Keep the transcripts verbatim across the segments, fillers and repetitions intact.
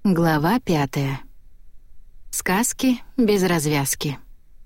Глава пятая. Сказки без развязки.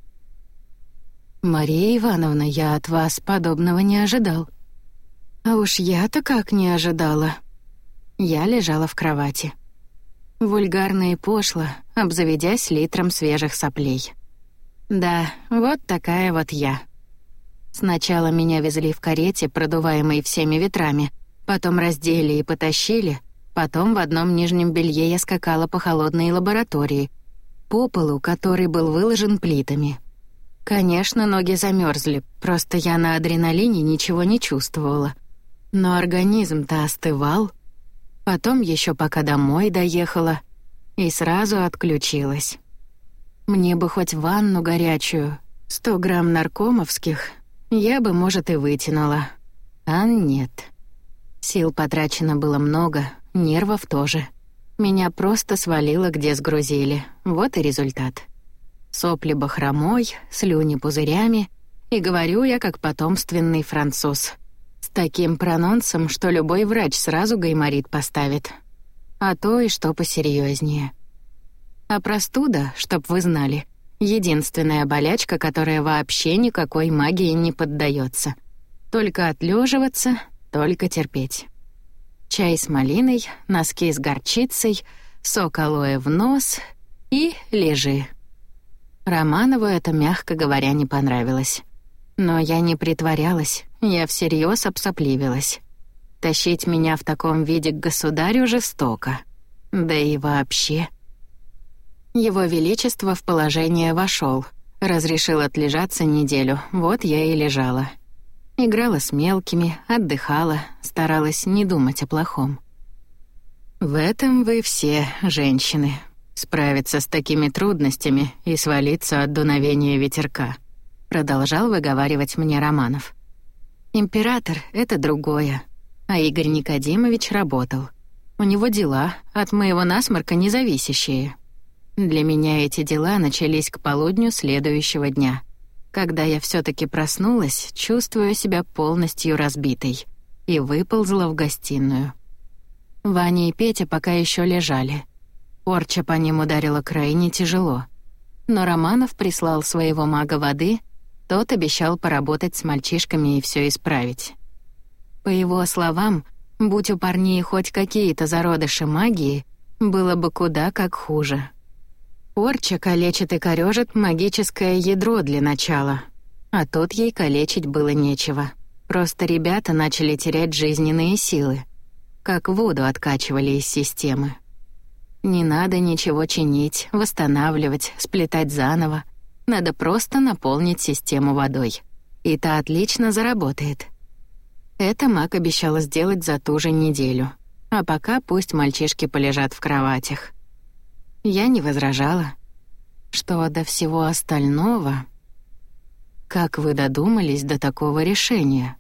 «Мария Ивановна, я от вас подобного не ожидал». А уж я-то как не ожидала. Я лежала в кровати. Вульгарно и пошло, обзаведясь литром свежих соплей. Да, вот такая вот я. Сначала меня везли в карете, продуваемой всеми ветрами, потом раздели и потащили, потом в одном нижнем белье я скакала по холодной лаборатории, по полу, который был выложен плитами. Конечно, ноги замерзли, просто я на адреналине ничего не чувствовала. Но организм-то остывал. Потом еще пока домой доехала и сразу отключилась. Мне бы хоть ванну горячую, сто грамм наркомовских, я бы, может, и вытянула. А нет. Сил потрачено было много, нервов тоже. Меня просто свалило, где сгрузили. Вот и результат. Сопли бахромой, слюни пузырями, и говорю я как потомственный француз. С таким прононсом, что любой врач сразу гайморит поставит. А то и что посерьезнее. А простуда, чтоб вы знали, единственная болячка, которая вообще никакой магии не поддается. Только отлеживаться, только терпеть. Чай с малиной, носки с горчицей, сок алоэ в нос и лежи. Романову это, мягко говоря, не понравилось. Но я не притворялась, я всерьез обсопливилась. Тащить меня в таком виде к государю жестоко. Да и вообще. Его Величество в положение вошел, разрешил отлежаться неделю, вот я и лежала. Играла с мелкими, отдыхала, старалась не думать о плохом. В этом вы все женщины. Справиться с такими трудностями и свалиться от дуновения ветерка. Продолжал выговаривать мне Романов. Император — это другое, а Игорь Никодимович работал. У него дела, от моего насморка независящие. Для меня эти дела начались к полудню следующего дня, когда я все-таки проснулась, чувствуя себя полностью разбитой, и выползла в гостиную. Ваня и Петя пока еще лежали. Порча по ним ударила крайне тяжело. Но Романов прислал своего мага воды, тот обещал поработать с мальчишками и все исправить. По его словам, будь у парней хоть какие-то зародыши магии, было бы куда как хуже. Порча калечит и корёжит магическое ядро для начала, а тут ей калечить было нечего. Просто ребята начали терять жизненные силы, как воду откачивали из системы. Не надо ничего чинить, восстанавливать, сплетать заново. Надо просто наполнить систему водой, и та отлично заработает. Это маг обещала сделать за ту же неделю, а пока пусть мальчишки полежат в кроватях. Я не возражала. Что до всего остального... Как вы додумались до такого решения?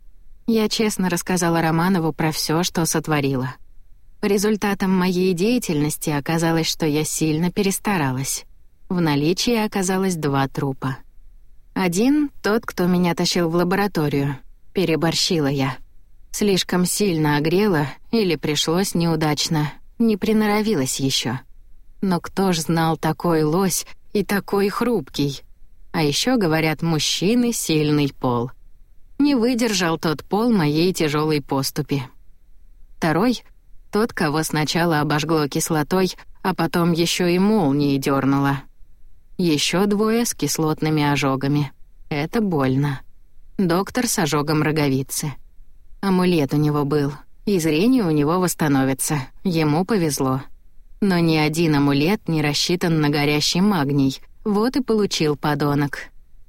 Я честно рассказала Романову про все, что сотворила. Результатом моей деятельности оказалось, что я сильно перестаралась. В наличии оказалось два трупа. Один — тот, кто меня тащил в лабораторию. Переборщила я. Слишком сильно огрела или пришлось неудачно, не приноровилась еще. Но кто ж знал такой лось и такой хрупкий? А еще говорят, мужчины — сильный пол. Не выдержал тот пол моей тяжелой поступи. Второй — тот, кого сначала обожгло кислотой, а потом еще и молнией дернуло. Еще двое с кислотными ожогами. Это больно. Доктор с ожогом роговицы. Амулет у него был, и зрение у него восстановится. Ему повезло. Но ни один амулет не рассчитан на горящий магний. Вот и получил подонок.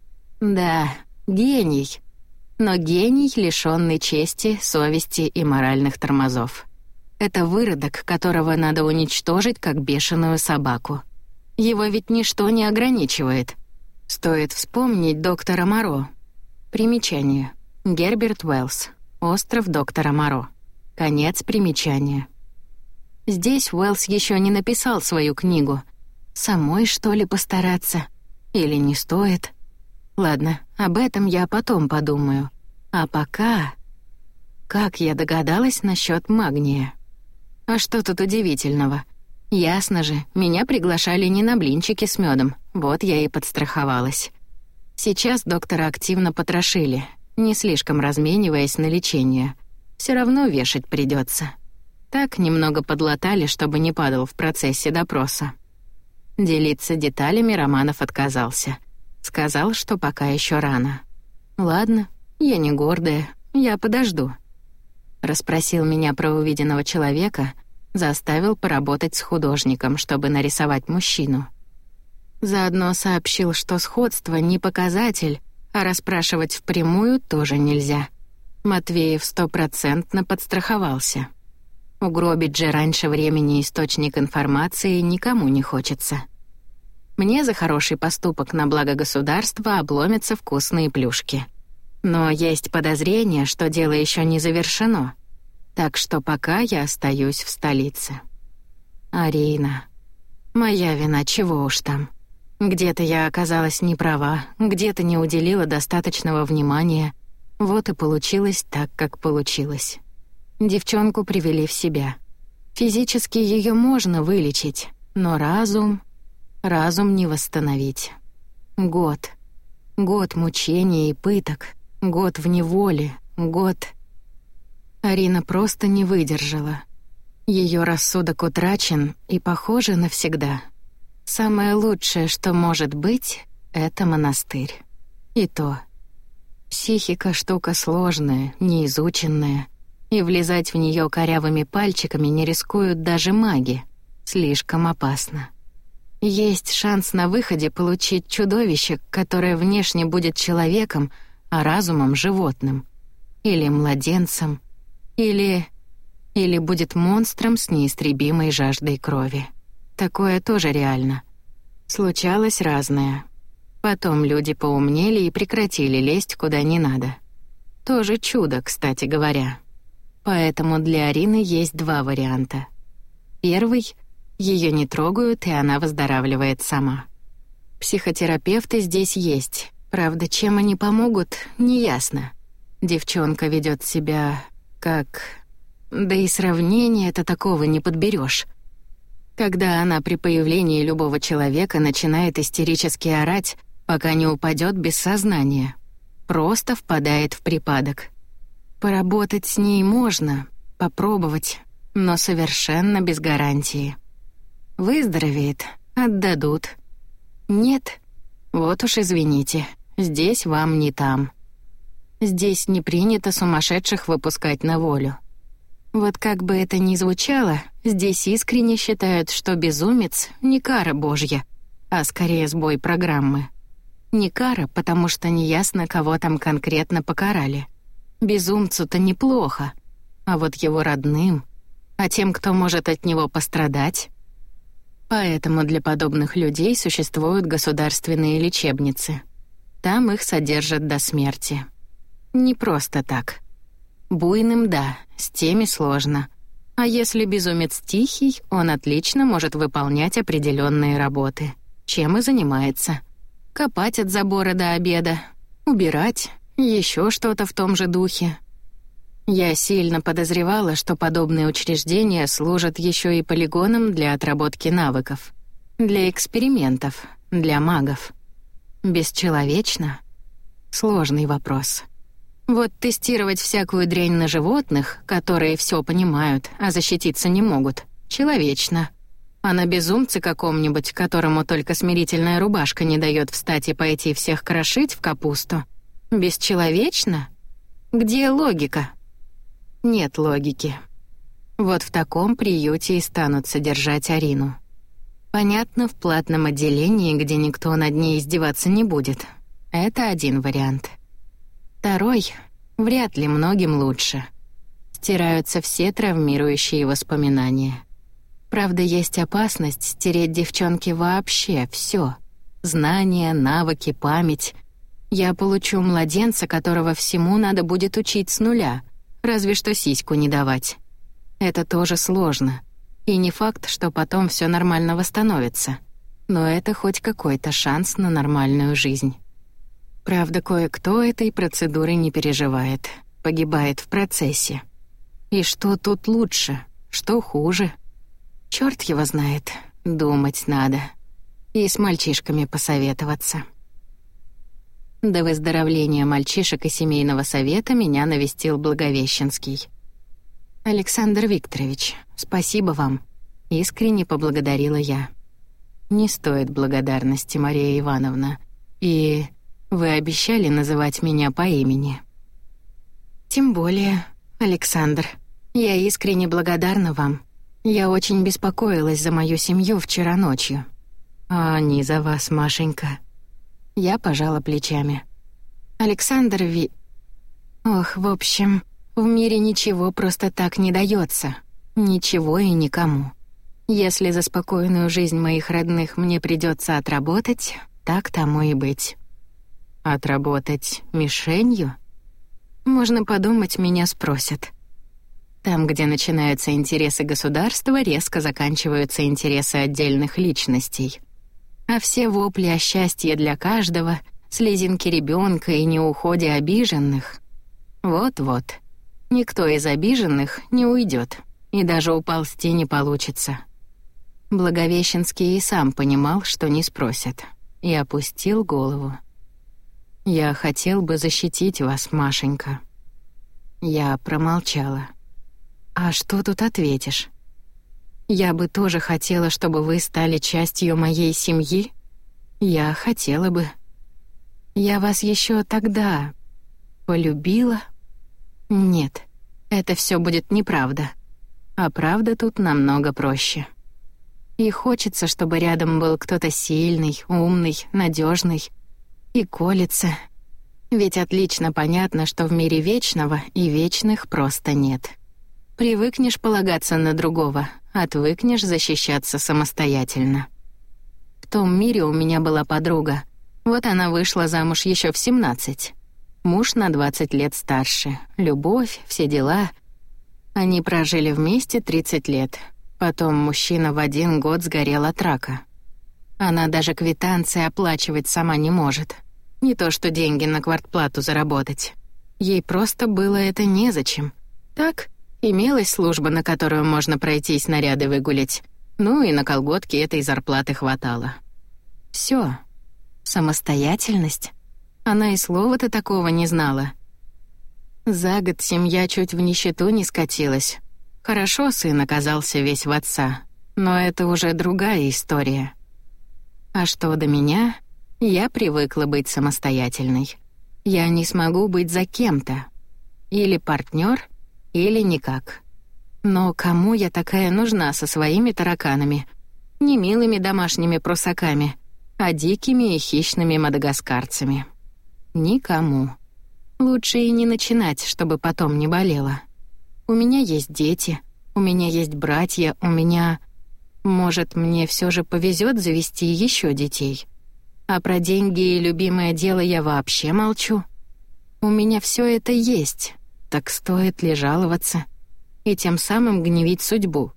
Да, гений. Но гений, лишённый чести, совести и моральных тормозов. Это выродок, которого надо уничтожить, как бешеную собаку. Его ведь ничто не ограничивает. Стоит вспомнить доктора Моро. Примечание. Герберт Уэллс. Остров доктора Моро. Конец примечания. Здесь Уэллс еще не написал свою книгу. Самой, что ли, постараться? Или не стоит? Ладно, об этом я потом подумаю. А пока... Как я догадалась насчет магния? А что тут удивительного? Ясно же, меня приглашали не на блинчики с медом, вот я и подстраховалась. Сейчас доктора активно потрошили, не слишком размениваясь на лечение. Все равно вешать придется. Так немного подлатали, чтобы не падал в процессе допроса. Делиться деталями Романов отказался. Сказал, что пока еще рано. Ладно, я не гордая, я подожду. Расспросил меня про увиденного человека, заставил поработать с художником, чтобы нарисовать мужчину. Заодно сообщил, что сходство не показатель, а расспрашивать впрямую тоже нельзя. Матвеев стопроцентно подстраховался. Угробить же раньше времени источник информации никому не хочется. Мне за хороший поступок на благо государства обломятся вкусные плюшки. Но есть подозрение, что дело еще не завершено. Так что пока я остаюсь в столице. Арина. Моя вина, чего уж там. Где-то я оказалась не права, где-то не уделила достаточного внимания. Вот и получилось так, как получилось. Девчонку привели в себя. Физически ее можно вылечить, но разум... Разум не восстановить. Год. Год мучений и пыток. Год в неволе. Год... Арина просто не выдержала. Ее рассудок утрачен и, похоже, навсегда. Самое лучшее, что может быть, — это монастырь. И то. Психика — штука сложная, неизученная, и влезать в нее корявыми пальчиками не рискуют даже маги. Слишком опасно. Есть шанс на выходе получить чудовище, которое внешне будет человеком, а разумом — животным. Или младенцем. Или... Или будет монстром с неистребимой жаждой крови. Такое тоже реально. Случалось разное. Потом люди поумнели и прекратили лезть куда не надо. Тоже чудо, кстати говоря. Поэтому для Арины есть два варианта. Первый — ее не трогают, и она выздоравливает сама. Психотерапевты здесь есть. Правда, чем они помогут, неясно. Девчонка ведет себя как... Да и сравнения-то такого не подберешь. Когда она при появлении любого человека начинает истерически орать, пока не упадет без сознания. Просто впадает в припадок. Поработать с ней можно, попробовать, но совершенно без гарантии. Выздоровеет, отдадут. Нет, вот уж извините, здесь вам не там. Здесь не принято сумасшедших выпускать на волю. Вот как бы это ни звучало, здесь искренне считают, что безумец — не кара божья, а скорее сбой программы. Не кара, потому что неясно, кого там конкретно покарали. Безумцу-то неплохо, а вот его родным, а тем, кто может от него пострадать. Поэтому для подобных людей существуют государственные лечебницы. Там их содержат до смерти. Не просто так. Буйным — да, с теми сложно. А если безумец тихий, он отлично может выполнять определенные работы. Чем и занимается. Копать от забора до обеда, убирать, еще что-то в том же духе. Я сильно подозревала, что подобные учреждения служат еще и полигоном для отработки навыков. Для экспериментов, для магов. Бесчеловечно? Сложный вопрос. Вот тестировать всякую дрянь на животных, которые все понимают, а защититься не могут, человечно. А на безумце каком-нибудь, которому только смирительная рубашка не дает встать и пойти всех крошить в капусту, бесчеловечно? Где логика? Нет логики. Вот в таком приюте и станут содержать Арину. Понятно, в платном отделении, где никто над ней издеваться не будет. Это один вариант. Второй — вряд ли многим лучше. Стираются все травмирующие воспоминания. Правда, есть опасность стереть девчонке вообще все: знания, навыки, память. Я получу младенца, которого всему надо будет учить с нуля, разве что сиську не давать. Это тоже сложно. И не факт, что потом все нормально восстановится. Но это хоть какой-то шанс на нормальную жизнь. Правда, кое-кто этой процедуры не переживает, погибает в процессе. И что тут лучше, что хуже? Чёрт его знает, думать надо. И с мальчишками посоветоваться. До выздоровления мальчишек и семейного совета меня навестил Благовещенский. «Александр Викторович, спасибо вам», — искренне поблагодарила я. «Не стоит благодарности, Мария Ивановна. И вы обещали называть меня по имени». «Тем более, Александр, я искренне благодарна вам. Я очень беспокоилась за мою семью вчера ночью». «А они за вас, Машенька». Я пожала плечами. «Александр Ви... Ох, в общем, в мире ничего просто так не дается. Ничего и никому. Если за спокойную жизнь моих родных мне придется отработать, так тому и быть». «Отработать мишенью?» Можно подумать, меня спросят. Там, где начинаются интересы государства, резко заканчиваются интересы отдельных личностей. А все вопли о счастье для каждого, слезинки ребенка и неуходе обиженных. Вот-вот. Никто из обиженных не уйдет, и даже уползти не получится. Благовещенский и сам понимал, что не спросят, и опустил голову. «Я хотел бы защитить вас, Машенька». Я промолчала. «А что тут ответишь? Я бы тоже хотела, чтобы вы стали частью моей семьи. Я хотела бы. Я вас еще тогда полюбила. Нет, это все будет неправда. А правда тут намного проще. И хочется, чтобы рядом был кто-то сильный, умный, надежный. И колется. Ведь отлично понятно, что в мире вечного и вечных просто нет. Привыкнешь полагаться на другого, отвыкнешь защищаться самостоятельно. В том мире у меня была подруга. Вот она вышла замуж еще в семнадцать. Муж на двадцать лет старше. Любовь, все дела. Они прожили вместе тридцать лет. Потом мужчина в один год сгорел от рака. Она даже квитанции оплачивать сама не может. Не то что деньги на квартплату заработать. Ей просто было это незачем. Так, имелась служба, на которую можно пройтись, наряды выгулять. Ну и на колготки этой зарплаты хватало. Всё. Самостоятельность. Она и слова-то такого не знала. За год семья чуть в нищету не скатилась. Хорошо сын оказался весь в отца, но это уже другая история. А что до меня, я привыкла быть самостоятельной. Я не смогу быть за кем-то. Или партнер, или никак. Но кому я такая нужна со своими тараканами? Не милыми домашними прусаками, а дикими и хищными мадагаскарцами. Никому. Лучше и не начинать, чтобы потом не болело. У меня есть дети, у меня есть братья, у меня... Может, мне все же повезет завести еще детей. А про деньги и любимое дело я вообще молчу. У меня все это есть, так стоит ли жаловаться и тем самым гневить судьбу?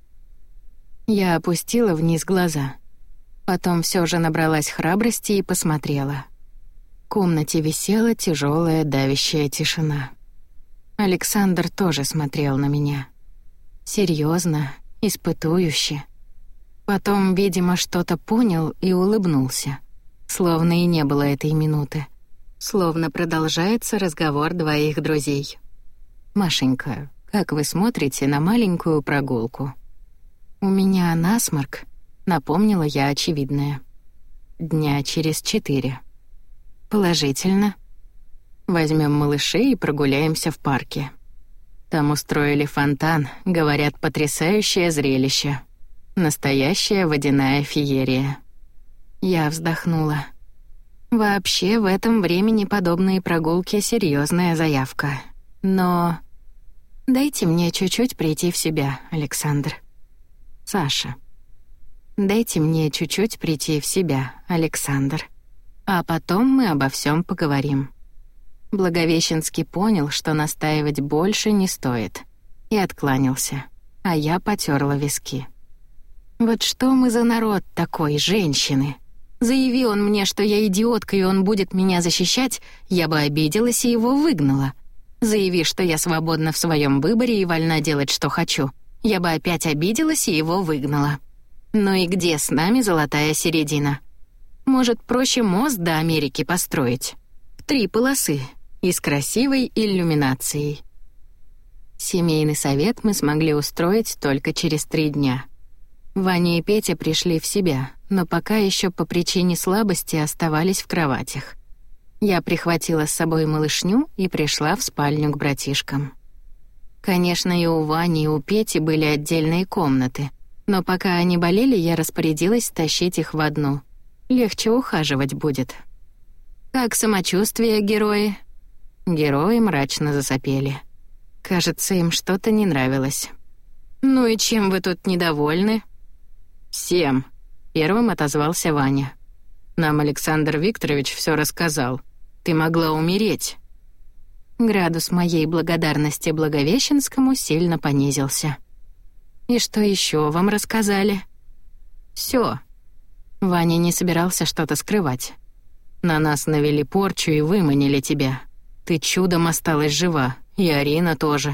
Я опустила вниз глаза. Потом все же набралась храбрости и посмотрела. В комнате висела тяжелая давящая тишина. Александр тоже смотрел на меня. Серьезно, испытующе. Потом, видимо, что-то понял и улыбнулся. Словно и не было этой минуты. Словно продолжается разговор двоих друзей. «Машенька, как вы смотрите на маленькую прогулку?» «У меня насморк», — напомнила я очевидное. «Дня через четыре». «Положительно. Возьмем малышей и прогуляемся в парке. Там устроили фонтан, говорят, потрясающее зрелище. Настоящая водяная феерия». Я вздохнула. Вообще, в этом времени подобные прогулки — серьезная заявка. Но... Дайте мне чуть-чуть прийти в себя, Александр. Саша. Дайте мне чуть-чуть прийти в себя, Александр. А потом мы обо всем поговорим. Благовещенский понял, что настаивать больше не стоит, и откланялся, а я потёрла виски. Вот что мы за народ такой, женщины? Заяви он мне, что я идиотка, и он будет меня защищать, я бы обиделась и его выгнала. Заяви, что я свободна в своем выборе и вольна делать, что хочу. я бы опять обиделась и его выгнала. Ну и где с нами золотая середина? Может, проще мост до Америки построить? В три полосы и с красивой иллюминацией. Семейный совет мы смогли устроить только через три дня. Ваня и Петя пришли в себя, но пока еще по причине слабости оставались в кроватях. Я прихватила с собой малышню и пришла в спальню к братишкам. Конечно, и у Вани, и у Пети были отдельные комнаты, но пока они болели, я распорядилась тащить их в одну. Легче ухаживать будет. «Как самочувствие, герои?» Герои мрачно засопели. Кажется, им что-то не нравилось. «Ну и чем вы тут недовольны?» «Всем», — первым отозвался Ваня. «Нам Александр Викторович все рассказал. Ты могла умереть». Градус моей благодарности Благовещенскому сильно понизился. «И что еще вам рассказали?» «Все». Ваня не собирался что-то скрывать. «На нас навели порчу и выманили тебя. Ты чудом осталась жива, и Арина тоже».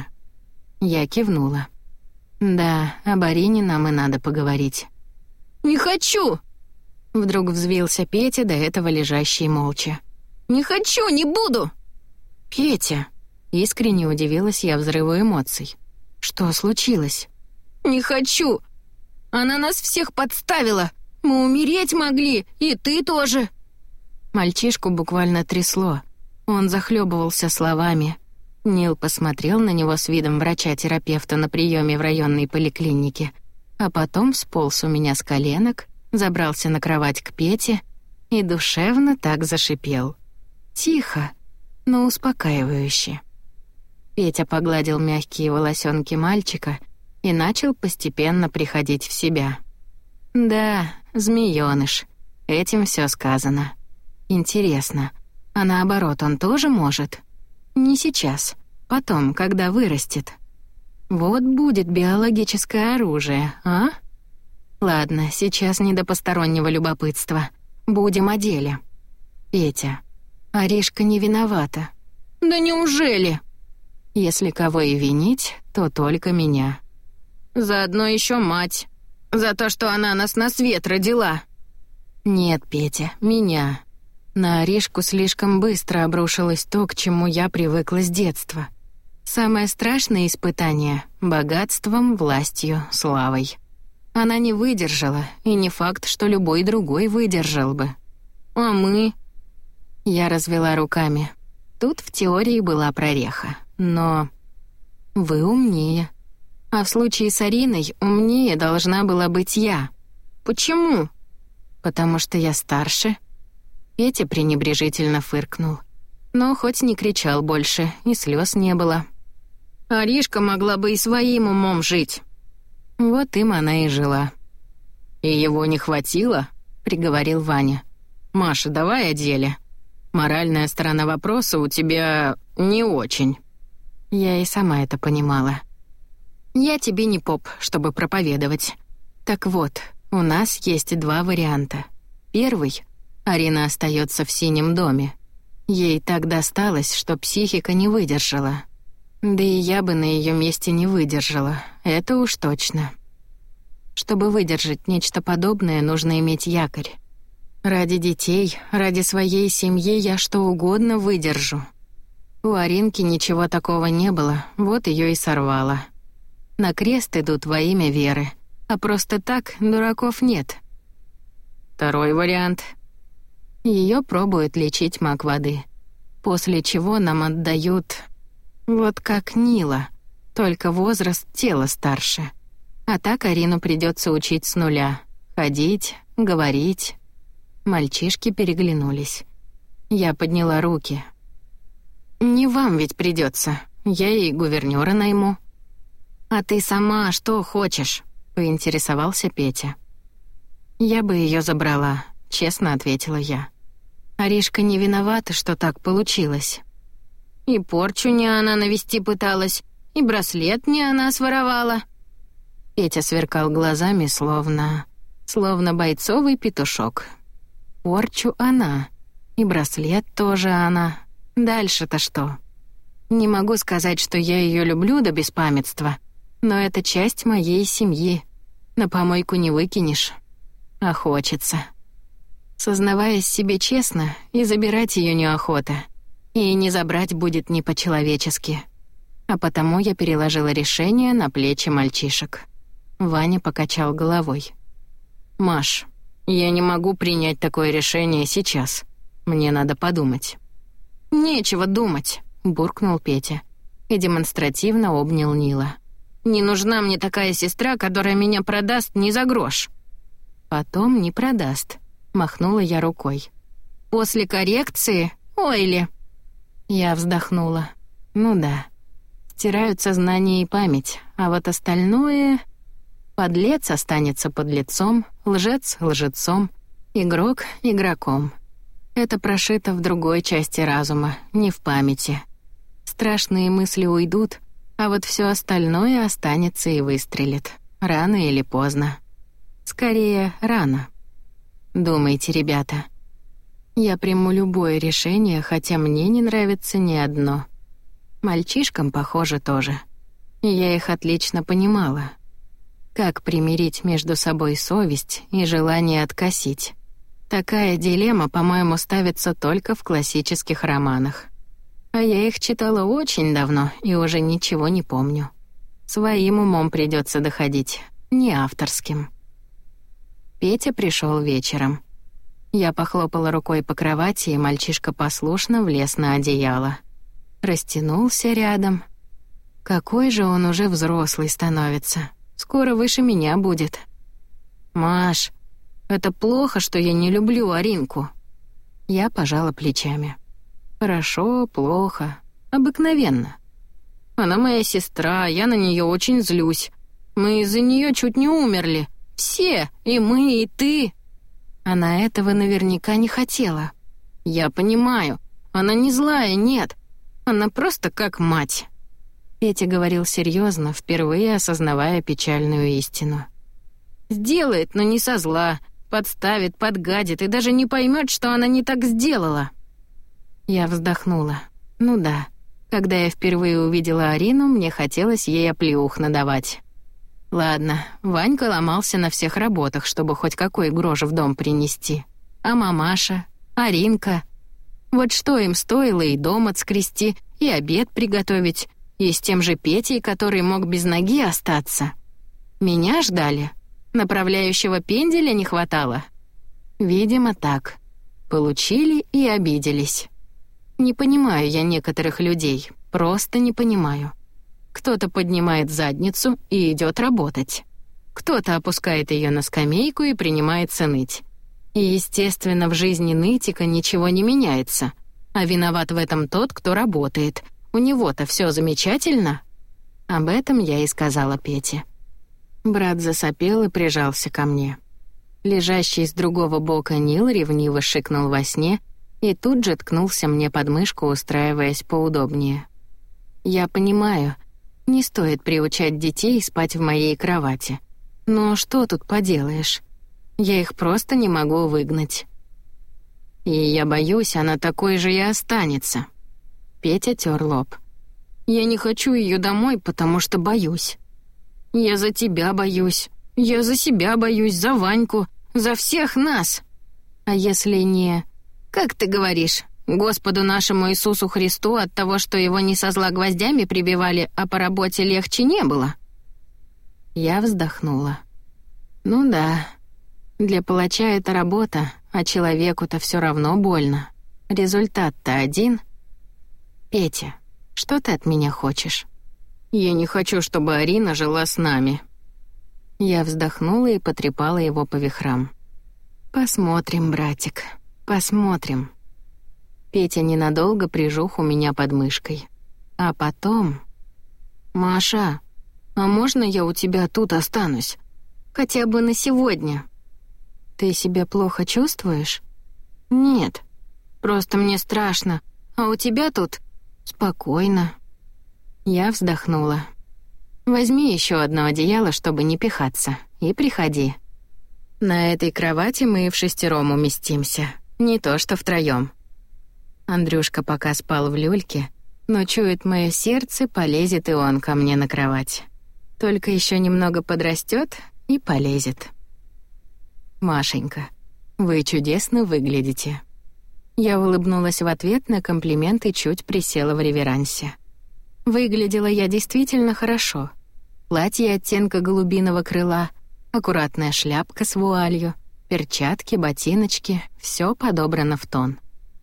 Я кивнула. «Да, об Арине нам и надо поговорить». «Не хочу!» Вдруг взвился Петя, до этого лежащий молча. «Не хочу, не буду!» «Петя!» Искренне удивилась я взрыву эмоций. «Что случилось?» «Не хочу! Она нас всех подставила! Мы умереть могли, и ты тоже!» Мальчишку буквально трясло. Он захлебывался словами. Нил посмотрел на него с видом врача-терапевта на приеме в районной поликлинике, а потом сполз у меня с коленок, забрался на кровать к Пете и душевно так зашипел. Тихо, но успокаивающе. Петя погладил мягкие волосенки мальчика и начал постепенно приходить в себя. Да, змеёныш, этим все сказано. Интересно, а наоборот он тоже может? Не сейчас, потом, когда вырастет. Вот будет биологическое оружие, а? Ладно, сейчас не до постороннего любопытства. Будем о деле. Петя, Аришка не виновата. Да неужели? Если кого и винить, то только меня. Заодно еще мать. За то, что она нас на свет родила. Нет, Петя, меня. На Аришку слишком быстро обрушилось то, к чему я привыкла с детства. Самое страшное испытание — богатством, властью, славой. Она не выдержала, и не факт, что любой другой выдержал бы. А мы? Я развела руками. Тут в теории была прореха, но... Вы умнее. А в случае с Ариной умнее должна была быть я. Почему? Потому что я старше. Петя пренебрежительно фыркнул. Но хоть не кричал больше, и слез не было. Аришка могла бы и своим умом жить. Вот им она и жила. «И его не хватило?» — приговорил Ваня. «Маша, давай о деле. Моральная сторона вопроса у тебя не очень». Я и сама это понимала. «Я тебе не поп, чтобы проповедовать. Так вот, у нас есть два варианта. Первый — Арина остается в синем доме. Ей так досталось, что психика не выдержала. Да и я бы на ее месте не выдержала, это уж точно. Чтобы выдержать нечто подобное, нужно иметь якорь. Ради детей, ради своей семьи я что угодно выдержу. У Аринки ничего такого не было, вот ее и сорвало. На крест идут во имя веры, а просто так дураков нет. Второй вариант. Ее пробуют лечить маг воды, после чего нам отдают... Вот как Нила, только возраст тела старше. А так Арину придется учить с нуля. Ходить, говорить. Мальчишки переглянулись. Я подняла руки. «Не вам ведь придется. Я ей гувернёра найму». «А ты сама что хочешь?» — поинтересовался Петя. «Я бы ее забрала», — честно ответила я. «Аришка не виновата, что так получилось». И порчу не она навести пыталась, и браслет не она своровала. Петя сверкал глазами, словно... словно бойцовый петушок. Порчу она, и браслет тоже она. Дальше-то что? Не могу сказать, что я ее люблю до беспамятства, Но это часть моей семьи. На помойку не выкинешь. А хочется. Сознаваясь себе честно, и забирать ее неохота. И не забрать будет не по-человечески. А потому я переложила решение на плечи мальчишек. Ваня покачал головой. «Маш, я не могу принять такое решение сейчас. Мне надо подумать». «Нечего думать», — буркнул Петя и демонстративно обнял Нила. «Не нужна мне такая сестра, которая меня продаст не за грош». «Потом не продаст», — махнула я рукой. «После коррекции? Ой ли?» Я вздохнула. «Ну да. Стираются знания и память, а вот остальное... Подлец останется подлецом, лжец — лжецом, игрок — игроком. Это прошито в другой части разума, не в памяти. Страшные мысли уйдут, а вот все остальное останется и выстрелит. Рано или поздно. Скорее, рано. Думайте, ребята. Я приму любое решение, хотя мне не нравится ни одно. Мальчишкам, похоже, тоже. И я их отлично понимала. Как примирить между собой совесть и желание откосить? Такая дилемма, по-моему, ставится только в классических романах. А я их читала очень давно и уже ничего не помню. Своим умом придется доходить, не авторским. Петя пришел вечером. Я похлопала рукой по кровати, и мальчишка послушно влез на одеяло. Растянулся рядом. Какой же он уже взрослый становится. Скоро выше меня будет. «Маш, это плохо, что я не люблю Аринку». Я пожала плечами. «Хорошо, плохо, обыкновенно. Она моя сестра, я на нее очень злюсь. Мы из-за нее чуть не умерли. Все, и мы, и ты». Она этого наверняка не хотела. «Я понимаю, она не злая, нет. Она просто как мать». Петя говорил серьезно, впервые осознавая печальную истину. «Сделает, но не со зла. Подставит, подгадит и даже не поймет, что она не так сделала». Я вздохнула. Ну да, когда я впервые увидела Арину, мне хотелось ей оплеух надавать. Ладно, Ванька ломался на всех работах, чтобы хоть какой грош в дом принести. А мамаша, Аринка. Вот что им стоило и дом отскрести, и обед приготовить, и с тем же Петей, который мог без ноги остаться. Меня ждали? Направляющего пенделя не хватало? Видимо, так. Получили и обиделись. Не понимаю я некоторых людей, просто не понимаю. Кто-то поднимает задницу и идет работать. Кто-то опускает ее на скамейку и принимается ныть. И, естественно, в жизни нытика ничего не меняется. А виноват в этом тот, кто работает. У него-то все замечательно. Об этом я и сказала Пете. Брат засопел и прижался ко мне. Лежащий с другого бока Нил ревниво шикнул во сне и тут же ткнулся мне под мышку, устраиваясь поудобнее. Я понимаю, не стоит приучать детей спать в моей кровати. Но что тут поделаешь? Я их просто не могу выгнать. И я боюсь, она такой же и останется. Петя тер лоб. Я не хочу ее домой, потому что боюсь. Я за тебя боюсь. Я за себя боюсь, за Ваньку, за всех нас. А если не... Как ты говоришь, Господу нашему Иисусу Христу от того, что его не со зла гвоздями прибивали, а по работе легче не было? Я вздохнула. Ну да, для палача это работа, а человеку-то все равно больно. Результат-то один. Петя, что ты от меня хочешь? Я не хочу, чтобы Арина жила с нами. Я вздохнула и потрепала его по вихрам. Посмотрим, братик, посмотрим. Петя ненадолго прижух у меня под мышкой. А потом... «Маша, а можно я у тебя тут останусь? Хотя бы на сегодня?» «Ты себя плохо чувствуешь?» «Нет, просто мне страшно, а у тебя тут спокойно». Я вздохнула. «Возьми еще одно одеяло, чтобы не пихаться, и приходи. На этой кровати мы и вшестером уместимся, не то что втроем». Андрюшка пока спал в люльке, но чует мое сердце, полезет и он ко мне на кровать. Только еще немного подрастет и полезет. «Машенька, вы чудесно выглядите». Я улыбнулась в ответ на комплимент и чуть присела в реверансе. Выглядела я действительно хорошо. Платье оттенка голубиного крыла, аккуратная шляпка с вуалью, перчатки, ботиночки — все подобрано в тон.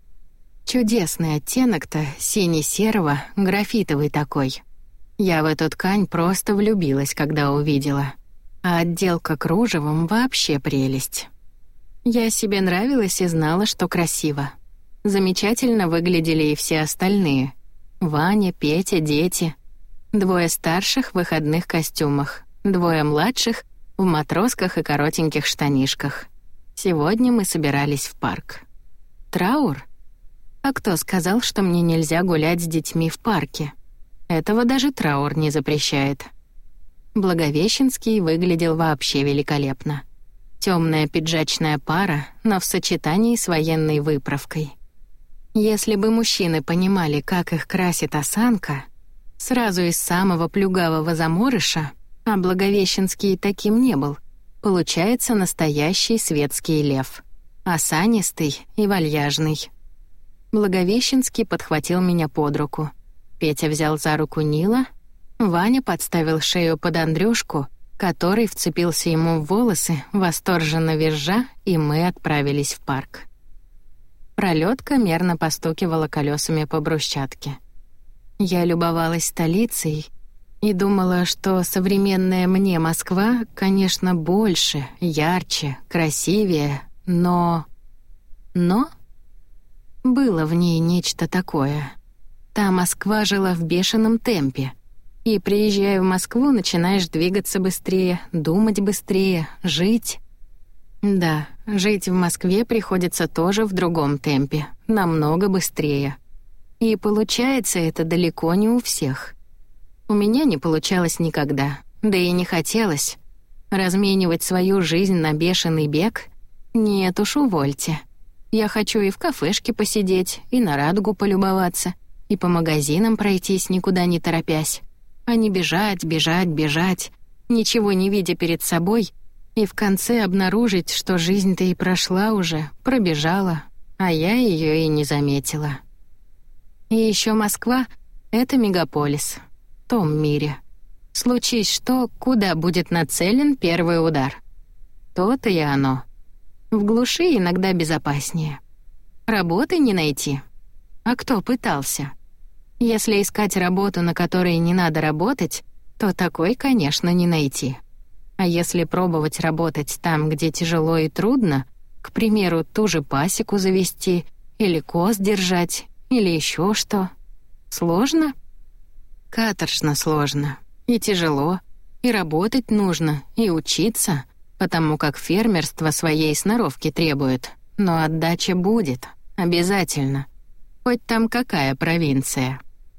Чудесный оттенок-то, сине-серого, графитовый такой. Я в эту ткань просто влюбилась, когда увидела. А отделка кружевом вообще прелесть. Я себе нравилась и знала, что красиво. Замечательно выглядели и все остальные. Ваня, Петя, дети. Двое старших в выходных костюмах, двое младших в матросках и коротеньких штанишках. Сегодня мы собирались в парк. Траур? А кто сказал, что мне нельзя гулять с детьми в парке? Этого даже траур не запрещает. Благовещенский выглядел вообще великолепно. Темная пиджачная пара, но в сочетании с военной выправкой. Если бы мужчины понимали, как их красит осанка, сразу из самого плюгавого заморыша, а Благовещенский таким не был, получается настоящий светский лев, осанистый и вальяжный. Благовещенский подхватил меня под руку. Петя взял за руку Нила, Ваня подставил шею под Андрюшку, который вцепился ему в волосы, восторженно визжа, и мы отправились в парк. Пролетка мерно постукивала колесами по брусчатке. Я любовалась столицей и думала, что современная мне Москва, конечно, больше, ярче, красивее, но... Но... Было в ней нечто такое. Та Москва жила в бешеном темпе. И, приезжая в Москву, начинаешь двигаться быстрее, думать быстрее, жить. Да, жить в Москве приходится тоже в другом темпе, намного быстрее. И получается это далеко не у всех. У меня не получалось никогда, да и не хотелось. Разменивать свою жизнь на бешеный бег? Нет уж, увольте. Я хочу и в кафешке посидеть, и на радугу полюбоваться, и по магазинам пройтись, никуда не торопясь, а не бежать, бежать, бежать, ничего не видя перед собой, и в конце обнаружить, что жизнь-то и прошла уже, пробежала, а я ее и не заметила. И еще Москва — это мегаполис, в том мире. Случись что, куда будет нацелен первый удар. То-то и оно. В глуши иногда безопаснее. Работы не найти. А кто пытался? Если искать работу, на которой не надо работать, то такой, конечно, не найти. А если пробовать работать там, где тяжело и трудно, к примеру, ту же пасеку завести, или коз держать, или еще что, сложно? Каторжно сложно. И тяжело, и работать нужно, и учиться, потому как фермерство своей сноровки требует. Но отдача будет, обязательно. Хоть там какая провинция.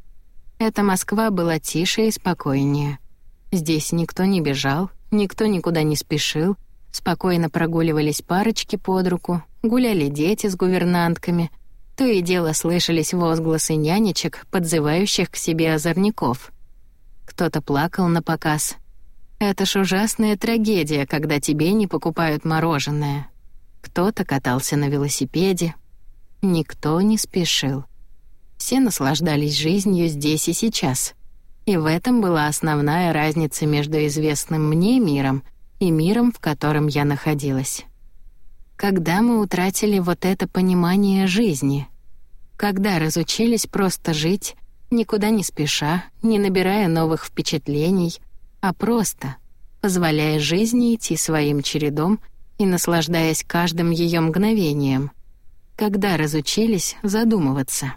Эта Москва была тише и спокойнее. Здесь никто не бежал, никто никуда не спешил, спокойно прогуливались парочки под руку, гуляли дети с гувернантками, то и дело слышались возгласы нянечек, подзывающих к себе озорников. Кто-то плакал напоказ. Это ж ужасная трагедия, когда тебе не покупают мороженое. Кто-то катался на велосипеде. Никто не спешил. Все наслаждались жизнью здесь и сейчас. И в этом была основная разница между известным мне миром и миром, в котором я находилась. Когда мы утратили вот это понимание жизни? Когда разучились просто жить, никуда не спеша, не набирая новых впечатлений, а просто позволяя жизни идти своим чередом и наслаждаясь каждым ее мгновением? Когда разучились задумываться?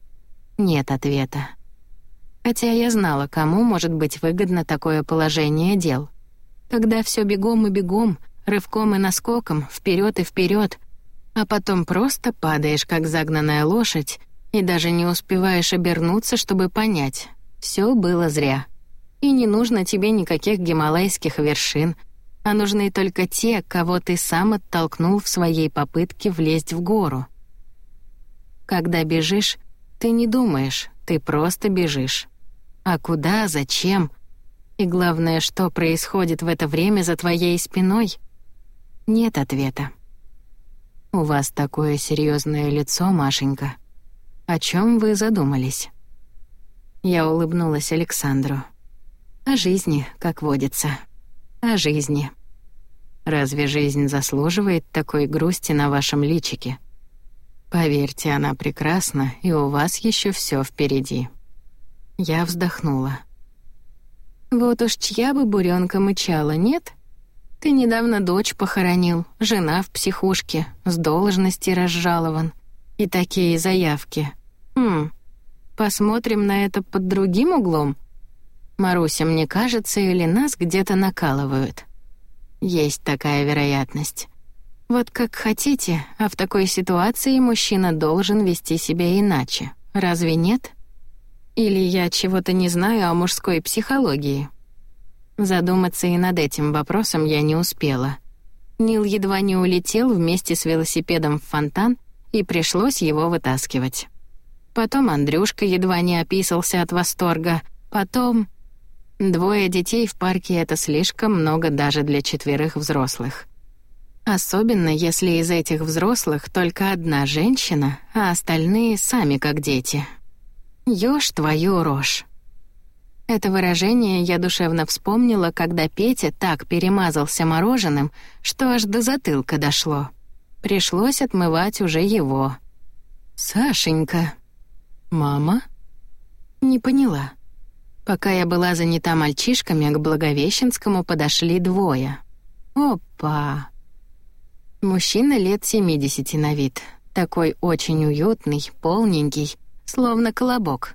Нет ответа. Хотя я знала, кому может быть выгодно такое положение дел. Когда все бегом и бегом, рывком и наскоком, вперед и вперед, а потом просто падаешь, как загнанная лошадь, и даже не успеваешь обернуться, чтобы понять, все было зря. И не нужно тебе никаких гималайских вершин, а нужны только те, кого ты сам оттолкнул в своей попытке влезть в гору. Когда бежишь, ты не думаешь, ты просто бежишь. А куда, зачем? И главное, что происходит в это время за твоей спиной? Нет ответа. У вас такое серьезное лицо, Машенька. О чем вы задумались? Я улыбнулась Александру. О жизни, как водится. О жизни. Разве жизнь заслуживает такой грусти на вашем личике? Поверьте, она прекрасна, и у вас еще все впереди. Я вздохнула. Вот уж чья бы буренка мычала, нет? Ты недавно дочь похоронил, жена в психушке, с должности разжалован. И такие заявки. Хм, посмотрим на это под другим углом? Маруся, мне кажется, или нас где-то накалывают. Есть такая вероятность. Вот как хотите, а в такой ситуации мужчина должен вести себя иначе. Разве нет? Или я чего-то не знаю о мужской психологии? Задуматься и над этим вопросом я не успела. Нил едва не улетел вместе с велосипедом в фонтан, и пришлось его вытаскивать. Потом Андрюшка едва не описался от восторга. Потом... Двое детей в парке — это слишком много даже для четверых взрослых. Особенно, если из этих взрослых только одна женщина, а остальные сами как дети. «Ёж твою рожь». Это выражение я душевно вспомнила, когда Петя так перемазался мороженым, что аж до затылка дошло. Пришлось отмывать уже его. «Сашенька». «Мама?» Не поняла. Пока я была занята мальчишками, к Благовещенскому подошли двое. Опа! Мужчина лет семидесяти на вид, такой очень уютный, полненький, словно колобок.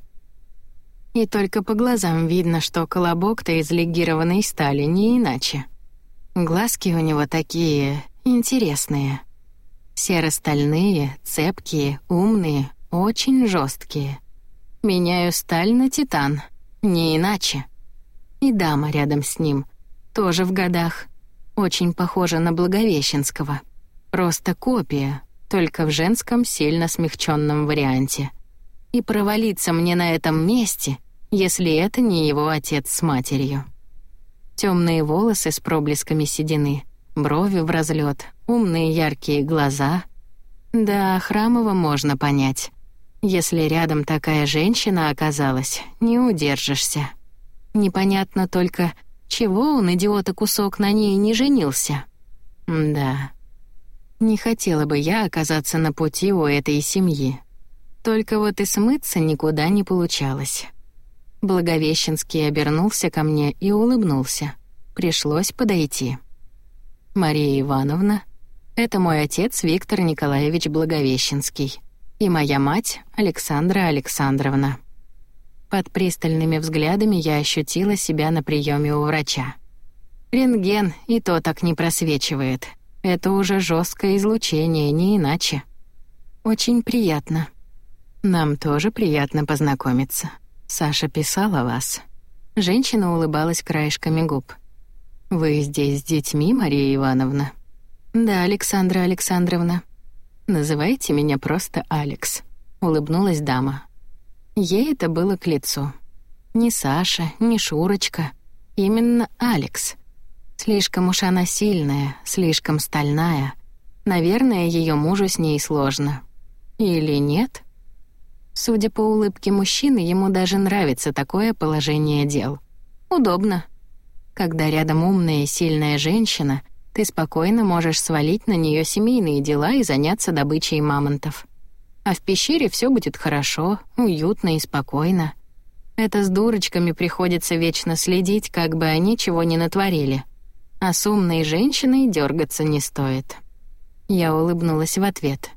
И только по глазам видно, что колобок-то из легированной стали, не иначе. Глазки у него такие интересные. Серо-стальные, цепкие, умные, очень жесткие. Меняю сталь на титан, не иначе. И дама рядом с ним, тоже в годах, очень похожа на Благовещенского. Просто копия, только в женском сильно смягченном варианте. И провалиться мне на этом месте, если это не его отец с матерью. Темные волосы с проблесками седины, брови в разлет, умные яркие глаза. Да, Храмова можно понять. Если рядом такая женщина оказалась, не удержишься. Непонятно только, чего он, идиота кусок, на ней не женился. Да. Не хотела бы я оказаться на пути у этой семьи. Только вот и смыться никуда не получалось. Благовещенский обернулся ко мне и улыбнулся. Пришлось подойти. «Мария Ивановна, это мой отец Виктор Николаевич Благовещенский и моя мать Александра Александровна». Под пристальными взглядами я ощутила себя на приеме у врача. Рентген и то так не просвечивает. Это уже жесткое излучение, не иначе. Очень приятно. Нам тоже приятно познакомиться. Саша писал о вас. Женщина улыбалась краешками губ. Вы здесь с детьми, Мария Ивановна? Да, Александра Александровна. Называйте меня просто Алекс, улыбнулась дама. Ей это было к лицу. Не Саша, не Шурочка, именно Алекс. Слишком уж она сильная, слишком стальная. Наверное, ее мужу с ней сложно. Или нет? Судя по улыбке мужчины, ему даже нравится такое положение дел. Удобно. Когда рядом умная и сильная женщина, ты спокойно можешь свалить на нее семейные дела и заняться добычей мамонтов. А в пещере все будет хорошо, уютно и спокойно. Это с дурочками приходится вечно следить, как бы они чего не натворили. А с умной женщиной дергаться не стоит. Я улыбнулась в ответ.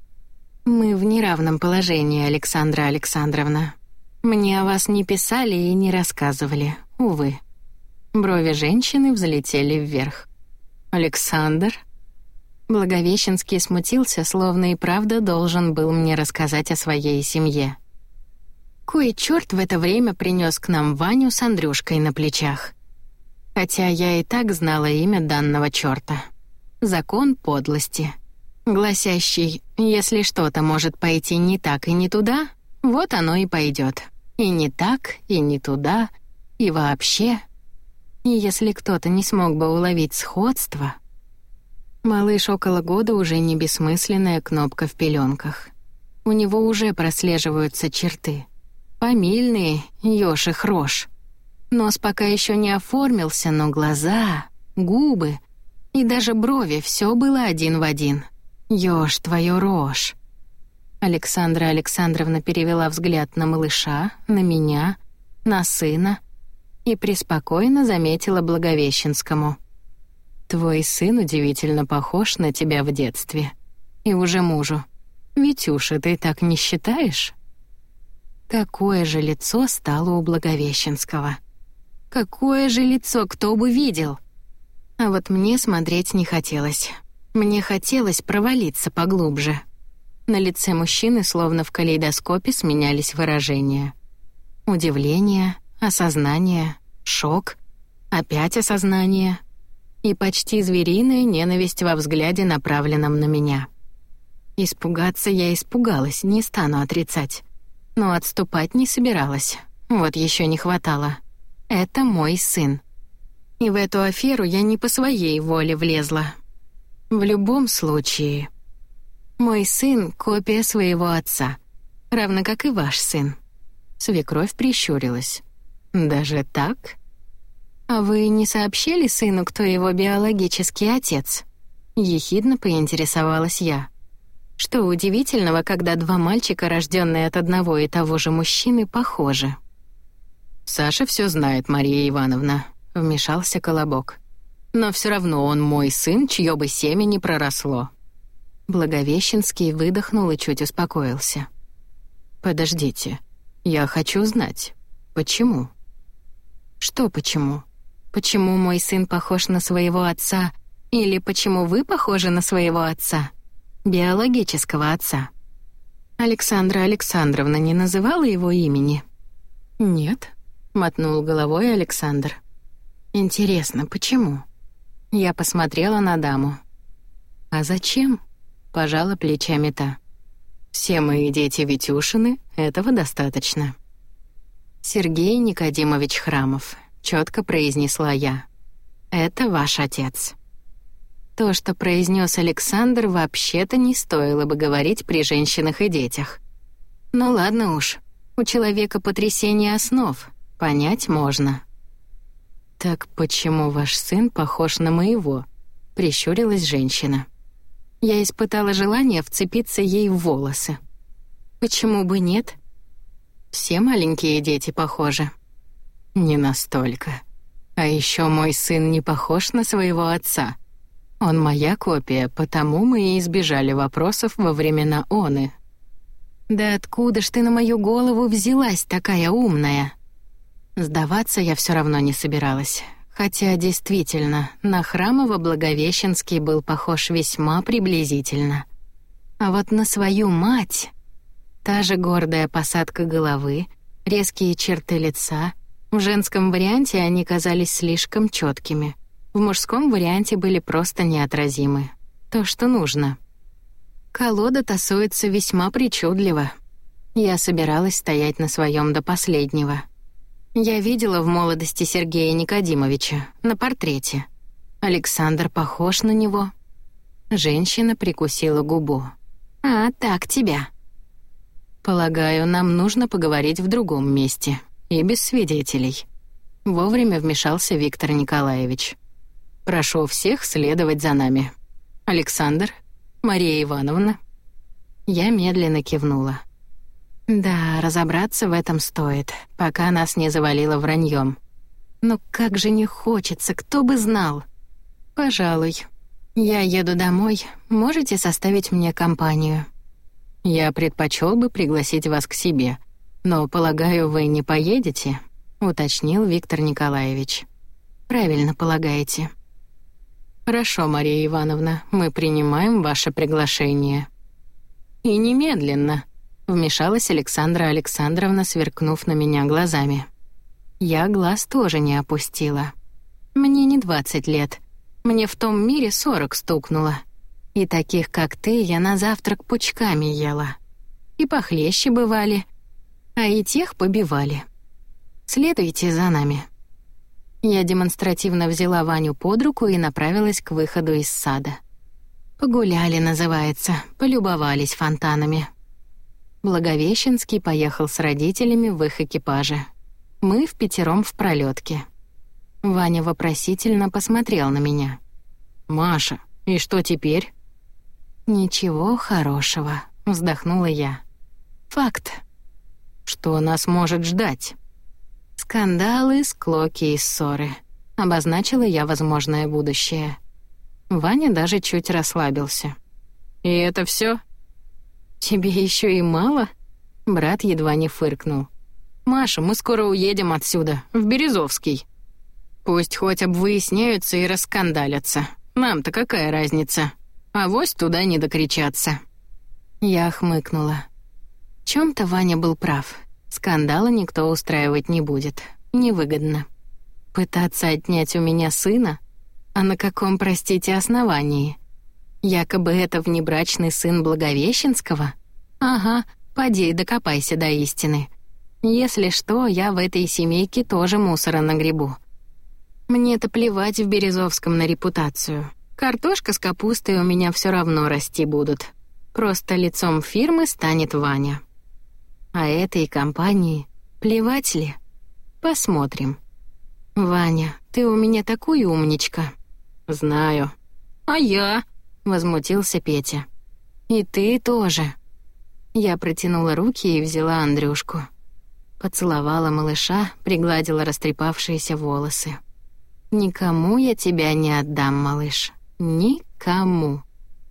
«Мы в неравном положении, Александра Александровна. Мне о вас не писали и не рассказывали, увы». Брови женщины взлетели вверх. «Александр?» Благовещенский смутился, словно и правда должен был мне рассказать о своей семье. Кой чёрт в это время принёс к нам Ваню с Андрюшкой на плечах. Хотя я и так знала имя данного чёрта. Закон подлости, гласящий, если что-то может пойти не так и не туда, вот оно и пойдёт. И не так, и не туда, и вообще. И если кто-то не смог бы уловить сходство... Малыш около года уже не бессмысленная кнопка в пеленках. У него уже прослеживаются черты. Фамильные, ёж их рожь. Нос пока еще не оформился, но глаза, губы и даже брови — все было один в один. Ёж твою рожь. Александра Александровна перевела взгляд на малыша, на меня, на сына и преспокойно заметила Благовещенскому: «Твой сын удивительно похож на тебя в детстве. И уже мужу. Витюша, ты так не считаешь?» Какое же лицо стало у Благовещенского? Какое же лицо, кто бы видел? А вот мне смотреть не хотелось. Мне хотелось провалиться поглубже. На лице мужчины словно в калейдоскопе сменялись выражения. Удивление, осознание, шок, опять осознание и почти звериная ненависть во взгляде, направленном на меня. Испугаться я испугалась, не стану отрицать. Но отступать не собиралась. Вот еще не хватало. Это мой сын. И в эту аферу я не по своей воле влезла. В любом случае... Мой сын — копия своего отца, равно как и ваш сын. Свекровь прищурилась. Даже так? А вы не сообщили сыну, кто его биологический отец? Ехидно поинтересовалась я. Что удивительного, когда два мальчика, рожденные от одного и того же мужчины, похожи? «Саша все знает, Мария Ивановна», — вмешался Колобок. «Но все равно он мой сын, чье бы семя не проросло». Благовещенский выдохнул и чуть успокоился. «Подождите, я хочу знать, почему?» «Что почему? Почему мой сын похож на своего отца? Или почему вы похожи на своего отца? Биологического отца?» Александра Александровна не называла его имени? «Нет», — мотнул головой Александр. «Интересно, почему?» Я посмотрела на даму. «А зачем?» — пожала плечами та. «Все мои дети Витюшины, этого достаточно». «Сергей Никодимович Храмов», — четко произнесла я. «Это ваш отец». То, что произнес Александр, вообще-то не стоило бы говорить при женщинах и детях. Ну ладно уж, у человека потрясение основ, понять можно. «Так почему ваш сын похож на моего?» — прищурилась женщина. Я испытала желание вцепиться ей в волосы. Почему бы нет? Все маленькие дети похожи. Не настолько. А еще мой сын не похож на своего отца. Он моя копия, потому мы и избежали вопросов во времена оны. Да откуда ж ты на мою голову взялась, такая умная? Сдаваться я все равно не собиралась. Хотя, действительно, на Храмова Благовещенский был похож весьма приблизительно. А вот на свою мать... Та же гордая посадка головы, резкие черты лица. В женском варианте они казались слишком четкими. В мужском варианте были просто неотразимы. То, что нужно. Колода тасуется весьма причудливо. Я собиралась стоять на своем до последнего. Я видела в молодости Сергея Никодимовича на портрете. Александр похож на него. Женщина прикусила губу. «А, так тебя». «Полагаю, нам нужно поговорить в другом месте и без свидетелей». Вовремя вмешался Виктор Николаевич. «Прошу всех следовать за нами. Александр, Мария Ивановна». Я медленно кивнула. Да, разобраться в этом стоит, пока нас не завалило враньем. Но как же не хочется, кто бы знал. Пожалуй. Я еду домой, можете составить мне компанию? Я предпочел бы пригласить вас к себе, но, полагаю, вы не поедете, уточнил Виктор Николаевич. Правильно полагаете. Хорошо, Мария Ивановна, мы принимаем ваше приглашение. И немедленно. Вмешалась Александра Александровна, сверкнув на меня глазами. Я глаз тоже не опустила. Мне не двадцать лет. Мне в том мире сорок стукнуло. И таких, как ты, я на завтрак пучками ела. И похлеще бывали, а и тех побивали. Следуйте за нами. Я демонстративно взяла Ваню под руку и направилась к выходу из сада. «Погуляли» называется, полюбовались фонтанами. Благовещенский поехал с родителями в их экипаже. Мы впятером в пролетке. Ваня вопросительно посмотрел на меня. «Маша, и что теперь?» «Ничего хорошего», — вздохнула я. «Факт». «Что нас может ждать?» «Скандалы, склоки и ссоры», — обозначила я возможное будущее. Ваня даже чуть расслабился. «И это все? «Тебе еще и мало?» Брат едва не фыркнул. «Маша, мы скоро уедем отсюда, в Березовский. Пусть хоть обвыясняются и раскандалятся. Нам-то какая разница? Авось туда не докричаться». Я хмыкнула. В чем-то Ваня был прав. Скандала никто устраивать не будет. Невыгодно. Пытаться отнять у меня сына? А на каком, простите, основании? Якобы это внебрачный сын Благовещенского? Ага, поди и докопайся до истины. Если что, я в этой семейке тоже мусора нагребу. Мне-то плевать в Березовском на репутацию. Картошка с капустой у меня все равно расти будут. Просто лицом фирмы станет Ваня. А этой компании плевать ли? Посмотрим. «Ваня, ты у меня такой умничка». «Знаю». «А я?» — возмутился Петя. «И ты тоже». Я протянула руки и взяла Андрюшку. Поцеловала малыша, пригладила растрепавшиеся волосы. «Никому я тебя не отдам, малыш. Никому».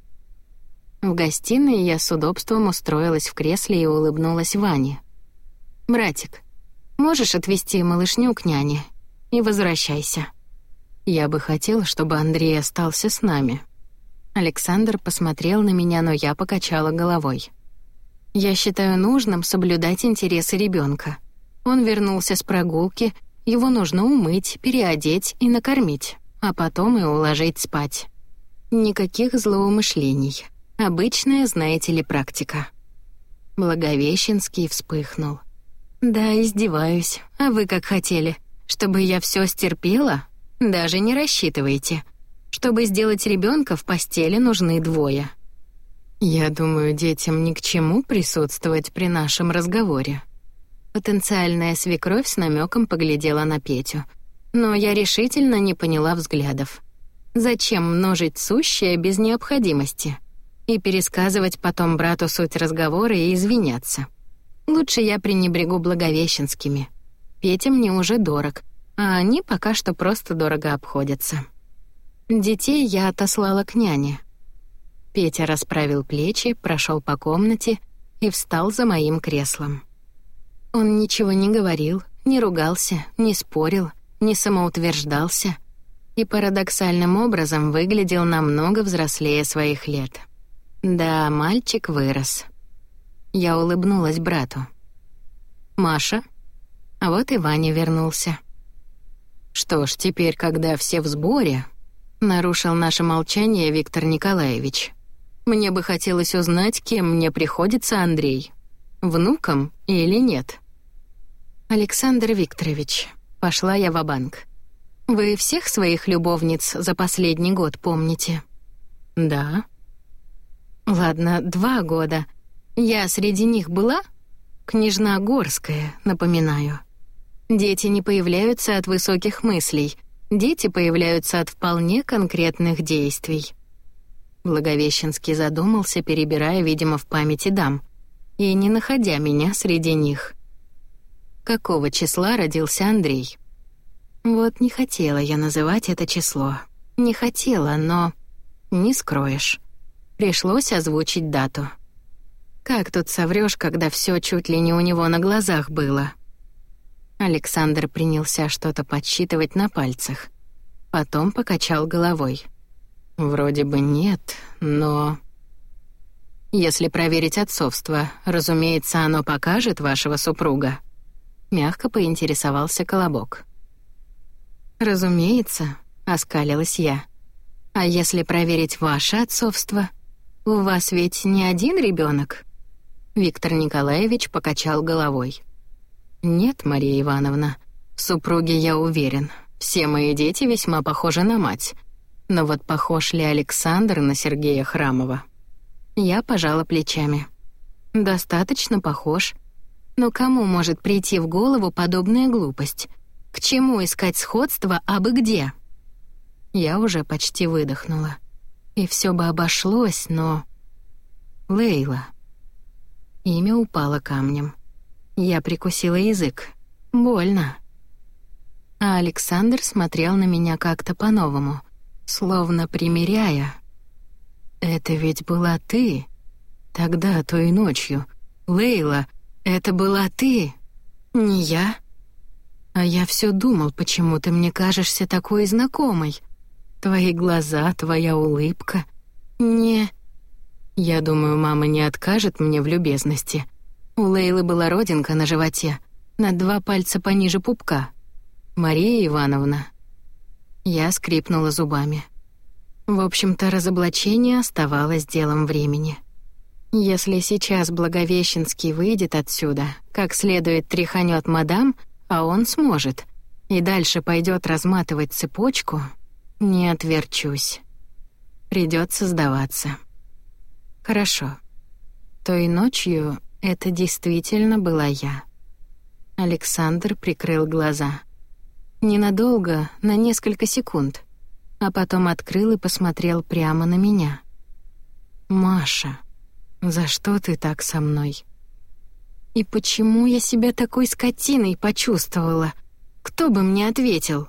В гостиной я с удобством устроилась в кресле и улыбнулась Ване. «Братик, можешь отвезти малышню к няне? И возвращайся». «Я бы хотел, чтобы Андрей остался с нами». Александр посмотрел на меня, но я покачала головой. «Я считаю нужным соблюдать интересы ребенка. Он вернулся с прогулки, его нужно умыть, переодеть и накормить, а потом и уложить спать. Никаких злоумышлений. Обычная, знаете ли, практика». Благовещенский вспыхнул. «Да, издеваюсь. А вы как хотели? Чтобы я все стерпела? Даже не рассчитывайте. Чтобы сделать ребенка, в постели нужны двое». «Я думаю, детям ни к чему присутствовать при нашем разговоре». Потенциальная свекровь с намеком поглядела на Петю. Но я решительно не поняла взглядов. Зачем множить сущее без необходимости? И пересказывать потом брату суть разговора и извиняться. Лучше я пренебрегу Благовещенскими. Петя мне уже дорог, а они пока что просто дорого обходятся. Детей я отослала к няне. Петя расправил плечи, прошел по комнате и встал за моим креслом. Он ничего не говорил, не ругался, не спорил, не самоутверждался и парадоксальным образом выглядел намного взрослее своих лет. Да, мальчик вырос. Я улыбнулась брату. «Маша?» А вот и Ваня вернулся. «Что ж, теперь, когда все в сборе...» Нарушил наше молчание Виктор Николаевич. «Мне бы хотелось узнать, кем мне приходится Андрей. Внуком или нет?» «Александр Викторович, пошла я ва-банк. Вы всех своих любовниц за последний год помните?» «Да». «Ладно, два года. Я среди них была? Княжна Горская, напоминаю. Дети не появляются от высоких мыслей. Дети появляются от вполне конкретных действий». Благовещенский задумался, перебирая, видимо, в памяти дам, и не находя меня среди них. «Какого числа родился Андрей?» Вот не хотела я называть это число. Не хотела, но... Не скроешь. Пришлось озвучить дату. Как тут соврёшь, когда всё чуть ли не у него на глазах было? Александр принялся что-то подсчитывать на пальцах. Потом покачал головой. «Вроде бы нет, но...» «Если проверить отцовство, разумеется, оно покажет вашего супруга?» Мягко поинтересовался Колобок. «Разумеется», — оскалилась я. «А если проверить ваше отцовство? У вас ведь не один ребёнок?» Виктор Николаевич покачал головой. «Нет, Мария Ивановна, в супруге я уверен. Все мои дети весьма похожи на мать. Но вот похож ли Александр на Сергея Храмова? Я пожала плечами. Достаточно похож. Но кому может прийти в голову подобная глупость? К чему искать сходство абы где? Я уже почти выдохнула. И все бы обошлось, но... Лейла. Имя упало камнем. Я прикусила язык. Больно. А Александр смотрел на меня как-то по-новому, словно примиряя. «Это ведь была ты. Тогда, той ночью. Лейла, это была ты. Не я. А я все думал, почему ты мне кажешься такой знакомой. Твои глаза, твоя улыбка. Не... Я думаю, мама не откажет мне в любезности. У Лейлы была родинка на животе, на два пальца пониже пупка. Мария Ивановна». Я скрипнула зубами. В общем-то, разоблачение оставалось делом времени. Если сейчас Благовещенский выйдет отсюда, как следует тряханет мадам, а он сможет, и дальше пойдет разматывать цепочку, не отверчусь. Придется сдаваться. Хорошо. Той ночью это действительно была я. Александр прикрыл глаза. Ненадолго, на несколько секунд, а потом открыл и посмотрел прямо на меня. «Маша, за что ты так со мной? И почему я себя такой скотиной почувствовала? Кто бы мне ответил?»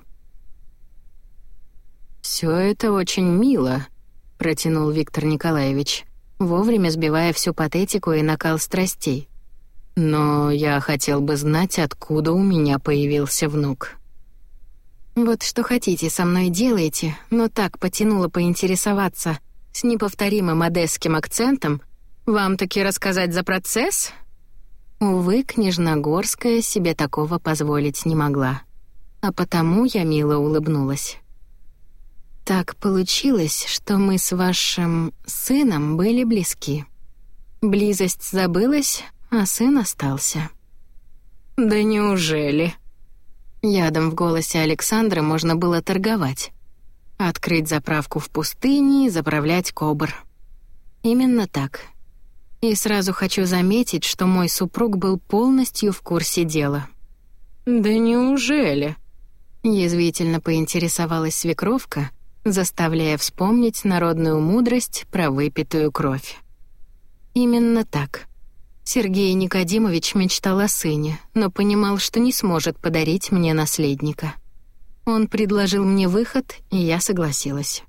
«Всё это очень мило», — протянул Виктор Николаевич, вовремя сбивая всю патетику и накал страстей. «Но я хотел бы знать, откуда у меня появился внук». «Вот что хотите со мной делайте, но так потянуло поинтересоваться с неповторимым одесским акцентом. Вам таки рассказать за процесс?» Увы, княжна Горская себе такого позволить не могла, а потому я мило улыбнулась. «Так получилось, что мы с вашим сыном были близки. Близость забылась, а сын остался». «Да неужели?» Ядом в голосе Александра можно было торговать. Открыть заправку в пустыне и заправлять кобр. Именно так. И сразу хочу заметить, что мой супруг был полностью в курсе дела. «Да неужели?» Язвительно поинтересовалась свекровка, заставляя вспомнить народную мудрость про выпитую кровь. Именно так. Сергей Никодимович мечтал о сыне, но понимал, что не сможет подарить мне наследника. Он предложил мне выход, и я согласилась.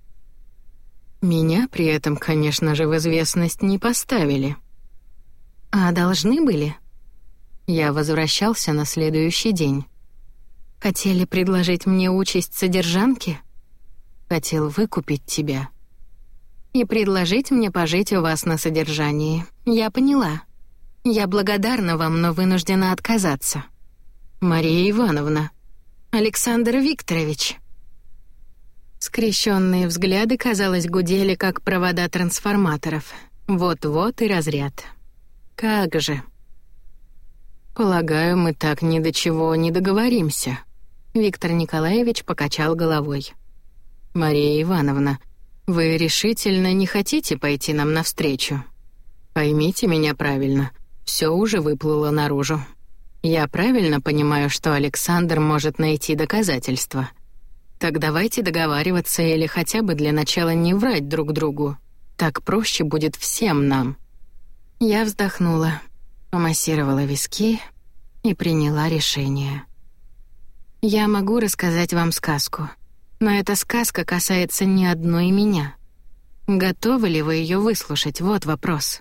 Меня при этом, конечно же, в известность не поставили. А должны были? Я возвращался на следующий день. Хотели предложить мне участь содержанки? Хотел выкупить тебя. И предложить мне пожить у вас на содержании. Я поняла. Я благодарна вам, но вынуждена отказаться. Мария Ивановна. Александр Викторович. Скрещенные взгляды, казалось, гудели, как провода трансформаторов. Вот-вот и разряд. Как же. Полагаю, мы так ни до чего не договоримся. Виктор Николаевич покачал головой. Мария Ивановна, вы решительно не хотите пойти нам навстречу? Поймите меня правильно. Все уже выплыло наружу. Я правильно понимаю, что Александр может найти доказательства? Так давайте договариваться или хотя бы для начала не врать друг другу. Так проще будет всем нам. Я вздохнула, помассировала виски и приняла решение. Я могу рассказать вам сказку, но эта сказка касается не одной меня. Готовы ли вы ее выслушать? Вот вопрос.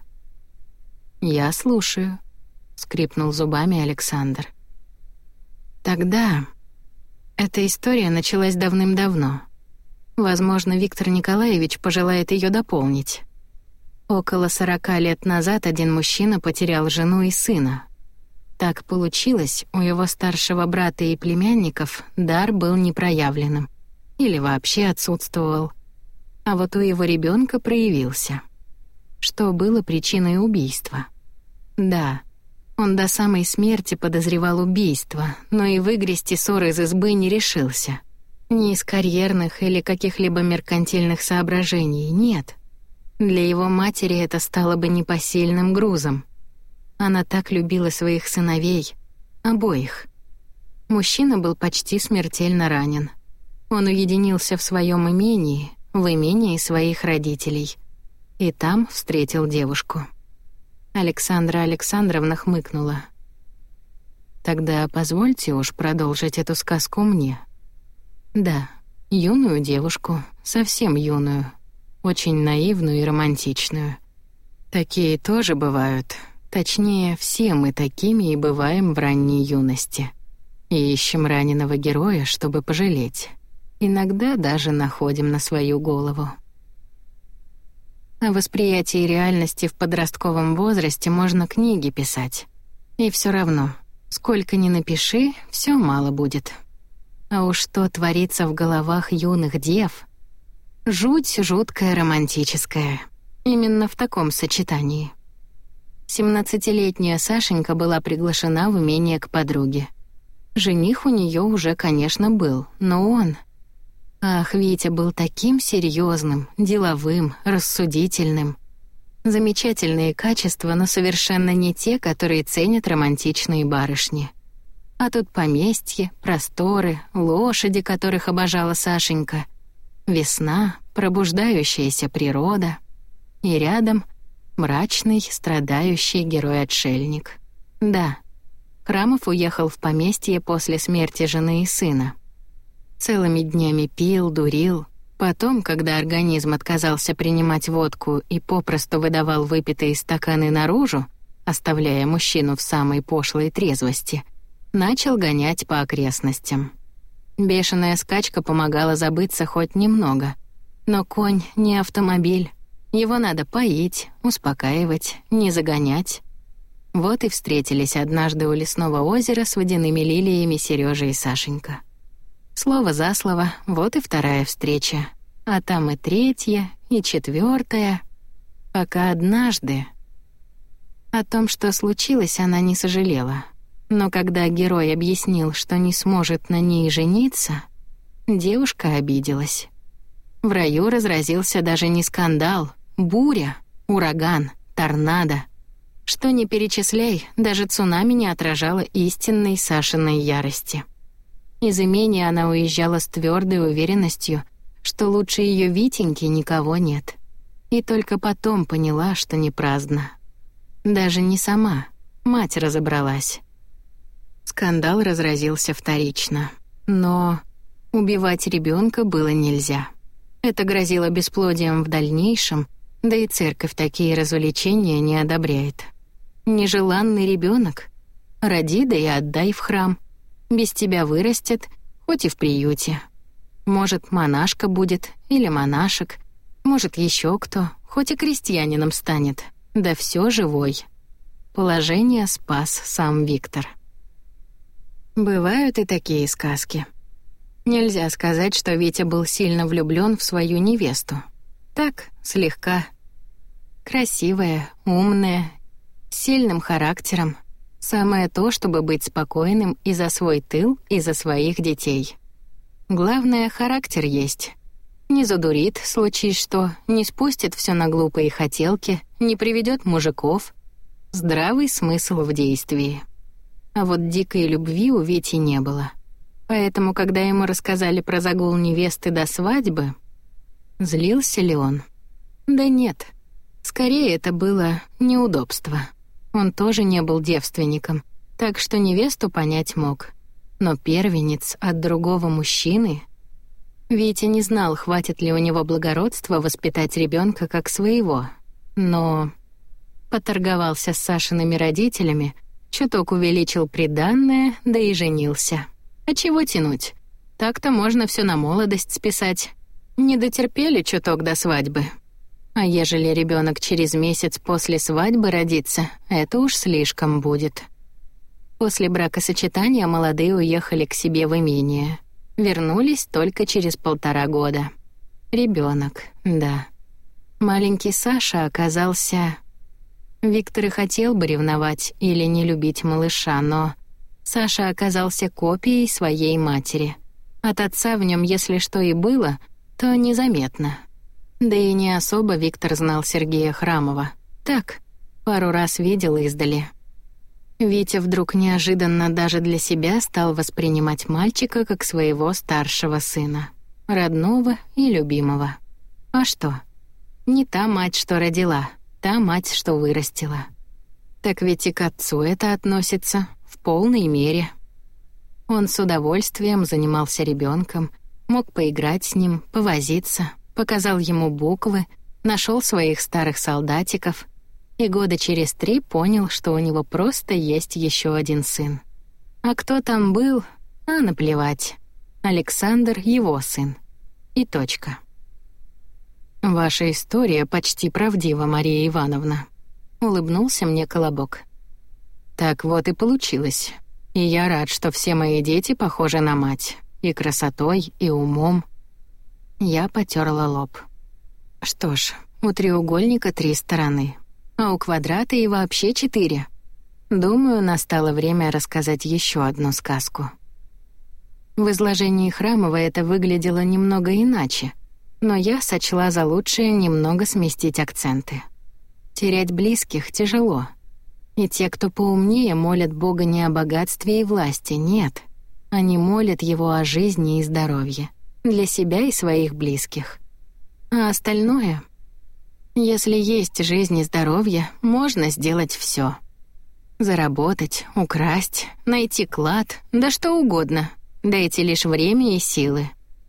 «Я слушаю», — скрипнул зубами Александр. «Тогда...» Эта история началась давным-давно. Возможно, Виктор Николаевич пожелает ее дополнить. Около сорока лет назад один мужчина потерял жену и сына. Так получилось, у его старшего брата и племянников дар был непроявленным. Или вообще отсутствовал. А вот у его ребенка проявился. Что было причиной убийства. Да, он до самой смерти подозревал убийство, но и выгрести ссор из избы не решился. Не из карьерных или каких-либо меркантильных соображений, нет. Для его матери это стало бы непосильным грузом. Она так любила своих сыновей, обоих. Мужчина был почти смертельно ранен. Он уединился в своем имении, в имении своих родителей. И там встретил девушку. Александра Александровна хмыкнула. «Тогда позвольте уж продолжить эту сказку мне». Да, юную девушку, совсем юную, очень наивную и романтичную. Такие тоже бывают. Точнее, все мы такими и бываем в ранней юности. И ищем раненого героя, чтобы пожалеть. Иногда даже находим на свою голову. О восприятии реальности в подростковом возрасте можно книги писать. И все равно, сколько ни напиши, все мало будет. А уж что творится в головах юных дев? Жуть жуткая романтическая. Именно в таком сочетании. Семнадцатилетняя Сашенька была приглашена в имение к подруге. Жених у нее уже, конечно, был, но он... Ах, Витя был таким серьезным, деловым, рассудительным. Замечательные качества, но совершенно не те, которые ценят романтичные барышни. А тут поместье, просторы, лошади, которых обожала Сашенька. Весна, пробуждающаяся природа. И рядом мрачный, страдающий герой-отшельник. Да, Храмов уехал в поместье после смерти жены и сына. Целыми днями пил, дурил. Потом, когда организм отказался принимать водку и попросту выдавал выпитые стаканы наружу, оставляя мужчину в самой пошлой трезвости, начал гонять по окрестностям. Бешеная скачка помогала забыться хоть немного. Но конь не автомобиль. Его надо поить, успокаивать, не загонять. Вот и встретились однажды у лесного озера с водяными лилиями Серёжа и Сашенька. Слово за слово, вот и вторая встреча. А там и третья, и четвертая. Пока однажды... О том, что случилось, она не сожалела. Но когда герой объяснил, что не сможет на ней жениться, девушка обиделась. В раю разразился даже не скандал, буря, ураган, торнадо. Что ни перечисляй, даже цунами не отражало истинной Сашиной ярости. Из имения она уезжала с твердой уверенностью, что лучше ее Витеньки никого нет. И только потом поняла, что не праздно. Даже не сама, мать разобралась. Скандал разразился вторично. Но убивать ребенка было нельзя. Это грозило бесплодием в дальнейшем, да и церковь такие развлечения не одобряет. Нежеланный ребенок? Роди, да и отдай в храм. Без тебя вырастет, хоть и в приюте. Может, монашка будет или монашек, может, еще кто, хоть и крестьянином станет, да все живой. Положение спас сам Виктор. Бывают и такие сказки. Нельзя сказать, что Витя был сильно влюблён в свою невесту. Так, слегка. Красивая, умная, с сильным характером. Самое то, чтобы быть спокойным и за свой тыл, и за своих детей. Главное, характер есть. Не задурит, случись что, не спустит всё на глупые хотелки, не приведёт мужиков. Здравый смысл в действии. А вот дикой любви у Вити не было. Поэтому, когда ему рассказали про загул невесты до свадьбы, злился ли он? Да нет. Скорее, это было неудобство. Он тоже не был девственником, так что невесту понять мог. Но первенец от другого мужчины... Витя не знал, хватит ли у него благородства воспитать ребенка как своего. Но поторговался с Сашиными родителями, чуток увеличил приданное, да и женился. А чего тянуть? Так-то можно все на молодость списать. Не дотерпели чуток до свадьбы. А ежели ребенок через месяц после свадьбы родится, это уж слишком будет. После бракосочетания молодые уехали к себе в имение. Вернулись только через полтора года. Ребенок, да. Маленький Саша оказался... Виктор и хотел бы ревновать или не любить малыша, но Саша оказался копией своей матери. От отца в нем, если что и было, то незаметно. Да и не особо Виктор знал Сергея Храмова. Так, пару раз видел издали. Витя вдруг неожиданно даже для себя стал воспринимать мальчика как своего старшего сына, родного и любимого. А что? Не та мать, что родила, та мать, что вырастила. Так ведь и к отцу это относится в полной мере. Он с удовольствием занимался ребенком, мог поиграть с ним, повозиться, показал ему буквы, нашел своих старых солдатиков и года через три понял, что у него просто есть еще один сын. А кто там был, а наплевать. Александр — его сын. И точка. «Ваша история почти правдива, Мария Ивановна», — улыбнулся мне Колобок. «Так вот и получилось. И я рад, что все мои дети похожи на мать. И красотой, и умом». Я потёрла лоб. Что ж, у треугольника три стороны, а у квадрата и вообще четыре. Думаю, настало время рассказать еще одну сказку. В изложении Храмова это выглядело немного иначе, но я сочла за лучшее немного сместить акценты. Терять близких тяжело. И те, кто поумнее, молят Бога не о богатстве и власти, нет. Они молят Его о жизни и здоровье. Для себя и своих близких. А остальное? Если есть жизнь и здоровье, можно сделать все. Заработать, украсть, найти клад, да что угодно. Дайте лишь время и силы.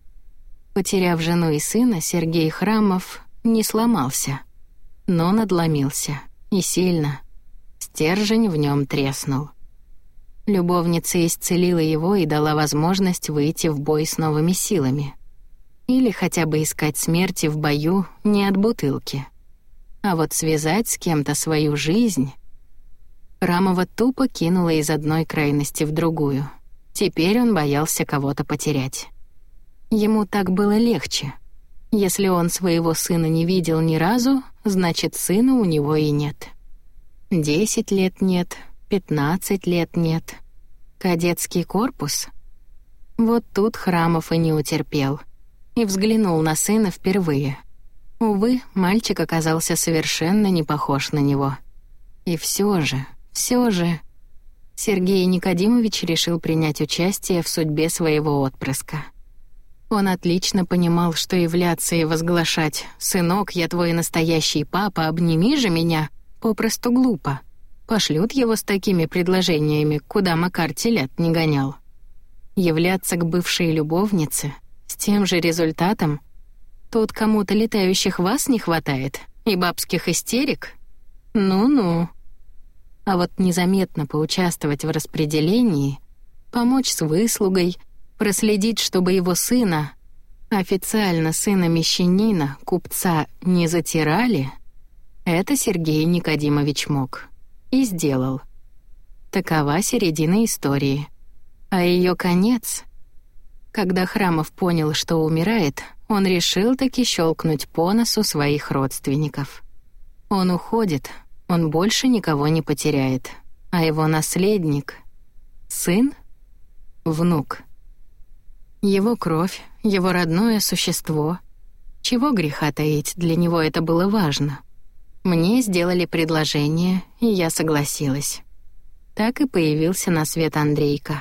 Потеряв жену и сына, Сергей Храмов не сломался, но надломился. И сильно. Стержень в нем треснул. Любовница исцелила его и дала возможность выйти в бой с новыми силами. Или хотя бы искать смерти в бою не от бутылки. А вот связать с кем-то свою жизнь... Храмова тупо кинула из одной крайности в другую. Теперь он боялся кого-то потерять. Ему так было легче. Если он своего сына не видел ни разу, значит, сына у него и нет. Десять лет нет, пятнадцать лет нет. Кадетский корпус? Вот тут Храмов и не утерпел. И взглянул на сына впервые. Увы, мальчик оказался совершенно не похож на него. И все же, все же... Сергей Никодимович решил принять участие в судьбе своего отпрыска. Он отлично понимал, что являться и возглашать «Сынок, я твой настоящий папа, обними же меня» попросту глупо. Пошлют его с такими предложениями, куда Макар телят не гонял. Являться к бывшей любовнице с тем же результатом? Тут кому-то летающих вас не хватает и бабских истерик? Ну-ну. А вот незаметно поучаствовать в распределении, помочь с выслугой, проследить, чтобы его сына, официально сына мещанина, купца, не затирали, это Сергей Никодимович мог. И сделал. Такова середина истории. А ее конец... Когда Храмов понял, что умирает, он решил таки щелкнуть по носу своих родственников. Он уходит, он больше никого не потеряет. А его наследник... Сын? Внук. Его кровь, его родное существо. Чего греха таить, для него это было важно. Мне сделали предложение, и я согласилась. Так и появился на свет Андрейка.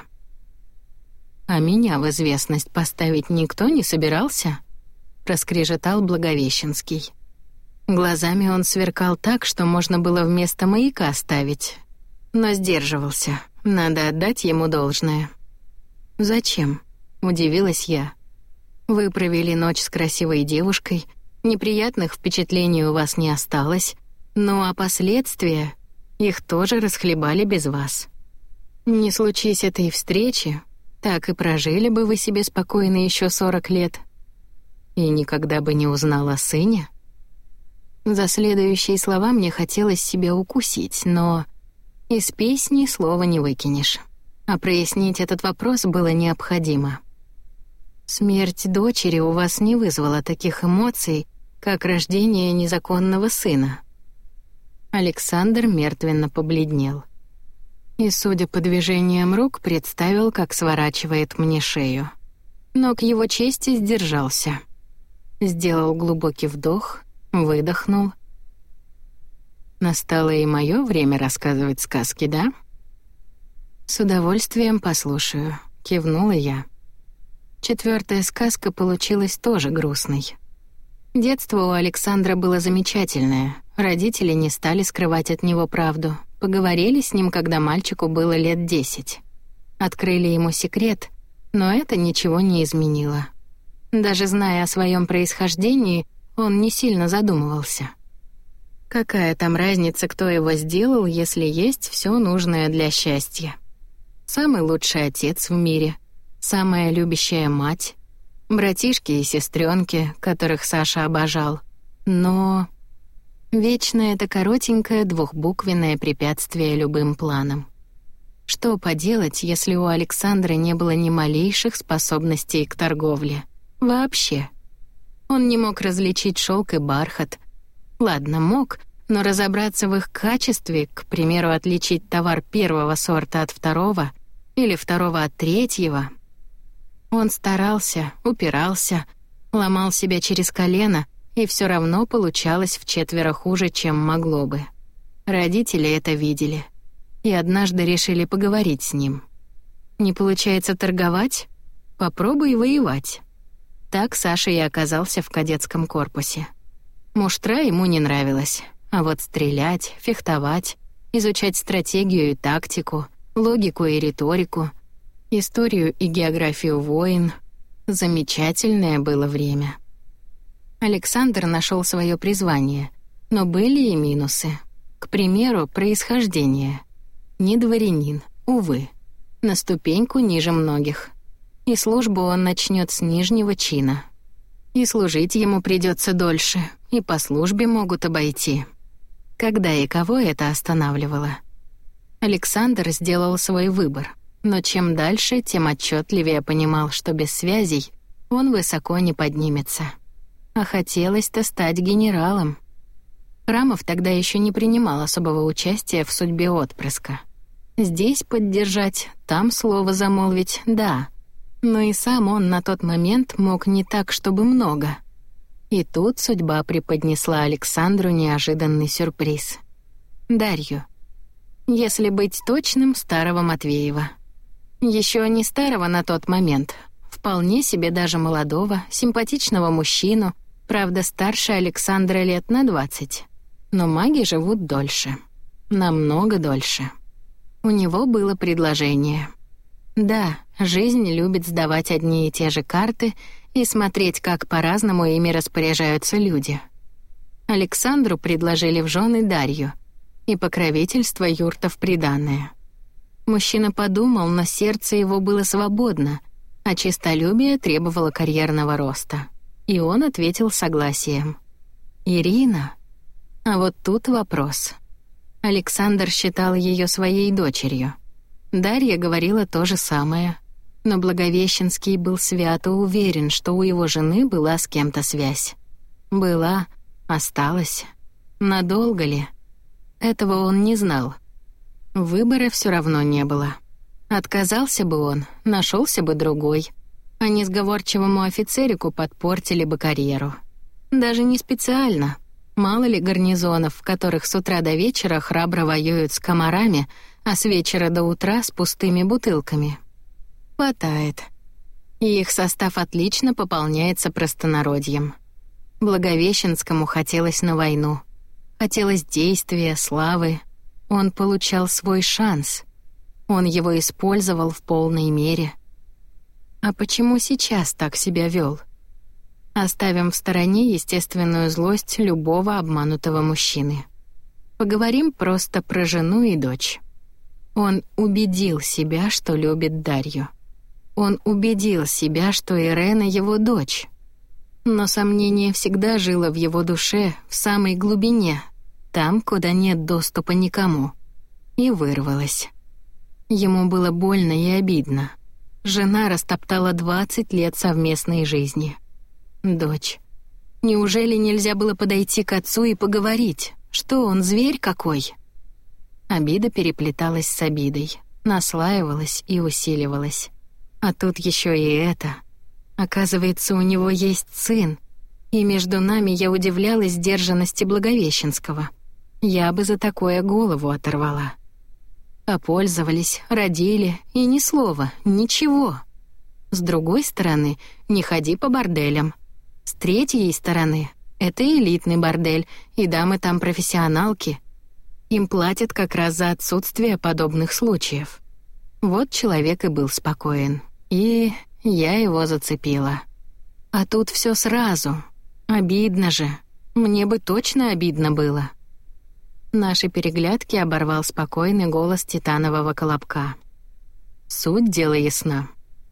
«А меня в известность поставить никто не собирался?» — проскрежетал Благовещенский. Глазами он сверкал так, что можно было вместо маяка ставить. Но сдерживался, надо отдать ему должное. «Зачем?» — удивилась я. «Вы провели ночь с красивой девушкой, неприятных впечатлений у вас не осталось, ну а последствия, их тоже расхлебали без вас. Не случись этой встречи, так и прожили бы вы себе спокойно еще сорок лет. И никогда бы не узнал о сыне». За следующие слова мне хотелось себя укусить, но из песни слова не выкинешь. А прояснить этот вопрос было необходимо. Смерть дочери у вас не вызвала таких эмоций, как рождение незаконного сына. Александр мертвенно побледнел. И, судя по движениям рук, представил, как сворачивает мне шею. но к его чести сдержался. Сделал глубокий вдох, выдохнул. «Настало и мое время рассказывать сказки, да?» «С удовольствием послушаю», — кивнула я. Четвертая сказка получилась тоже грустной. Детство у Александра было замечательное. Родители не стали скрывать от него правду. Поговорили с ним, когда мальчику было лет десять. Открыли ему секрет, но это ничего не изменило. Даже зная о своем происхождении, он не сильно задумывался. Какая там разница, кто его сделал, если есть все нужное для счастья? Самый лучший отец в мире, самая любящая мать, братишки и сестренки, которых Саша обожал. Но вечно это коротенькое двухбуквенное препятствие любым планам. Что поделать, если у Александра не было ни малейших способностей к торговле? Вообще. Он не мог различить шелк и бархат. Ладно, мог, но разобраться в их качестве, к примеру, отличить товар первого сорта от второго или второго от третьего. Он старался, упирался, ломал себя через колено, и все равно получалось вчетверо хуже, чем могло бы. Родители это видели и однажды решили поговорить с ним. Не получается торговать? Попробуй воевать. Так Саша и оказался в кадетском корпусе. Муштра ему не нравилась, а вот стрелять, фехтовать, изучать стратегию и тактику, логику и риторику, историю и географию войн — замечательное было время. Александр нашел свое призвание, но были и минусы. К примеру, происхождение. Не дворянин, увы, на ступеньку ниже многих. И службу он начнет с нижнего чина. И служить ему придется дольше, и по службе могут обойти. Когда и кого это останавливало? Александр сделал свой выбор, но чем дальше, тем отчетливее понимал, что без связей он высоко не поднимется. А хотелось-то стать генералом. Храмов тогда еще не принимал особого участия в судьбе отпрыска. Здесь поддержать, там слово замолвить — да. Но и сам он на тот момент мог не так, чтобы много. И тут судьба преподнесла Александру неожиданный сюрприз. Дарью. Если быть точным, старого Матвеева. Еще не старого на тот момент. Вполне себе даже молодого, симпатичного мужчину, правда, старше Александра лет на двадцать. Но маги живут дольше. Намного дольше. У него было предложение. Да, жизнь любит сдавать одни и те же карты и смотреть, как по-разному ими распоряжаются люди. Александру предложили в жены Дарью и покровительство юрта в приданое. Мужчина подумал, но сердце его было свободно, а честолюбие требовало карьерного роста. И он ответил согласием. Ирина? А вот тут вопрос. Александр считал ее своей дочерью. Дарья говорила то же самое, но Благовещенский был свято уверен, что у его жены была с кем-то связь. Была, осталась. Надолго ли? Этого он не знал. Выбора все равно не было. Отказался бы он, нашелся бы другой, а несговорчивому офицерику подпортили бы карьеру. Даже не специально. Мало ли гарнизонов, в которых с утра до вечера храбро воюют с комарами, а с вечера до утра с пустыми бутылками. Хватает. И их состав отлично пополняется простонародьем. Благовещенскому хотелось на войну. Хотелось действия, славы. Он получал свой шанс. Он его использовал в полной мере. А почему сейчас так себя вел? Оставим в стороне естественную злость любого обманутого мужчины. Поговорим просто про жену и дочь. Он убедил себя, что любит Дарью. Он убедил себя, что Ирена его дочь. Но сомнение всегда жило в его душе, в самой глубине, там, куда нет доступа никому. И вырвалось. Ему было больно и обидно. Жена растоптала двадцать лет совместной жизни. Дочь. Неужели нельзя было подойти к отцу и поговорить? Что он, зверь какой? Обида переплеталась с обидой, наслаивалась и усиливалась. А тут еще и это. Оказывается, у него есть сын, и между нами я удивлялась сдержанности Благовещенского. Я бы за такое голову оторвала. Попользовались, родили, и ни слова, ничего. С другой стороны, не ходи по борделям. С третьей стороны, это элитный бордель, и дамы там профессионалки. Им платят как раз за отсутствие подобных случаев. Вот человек и был спокоен. И я его зацепила. А тут все сразу. Обидно же. Мне бы точно обидно было. Наши переглядки оборвал спокойный голос титанового колобка. Суть дела ясна.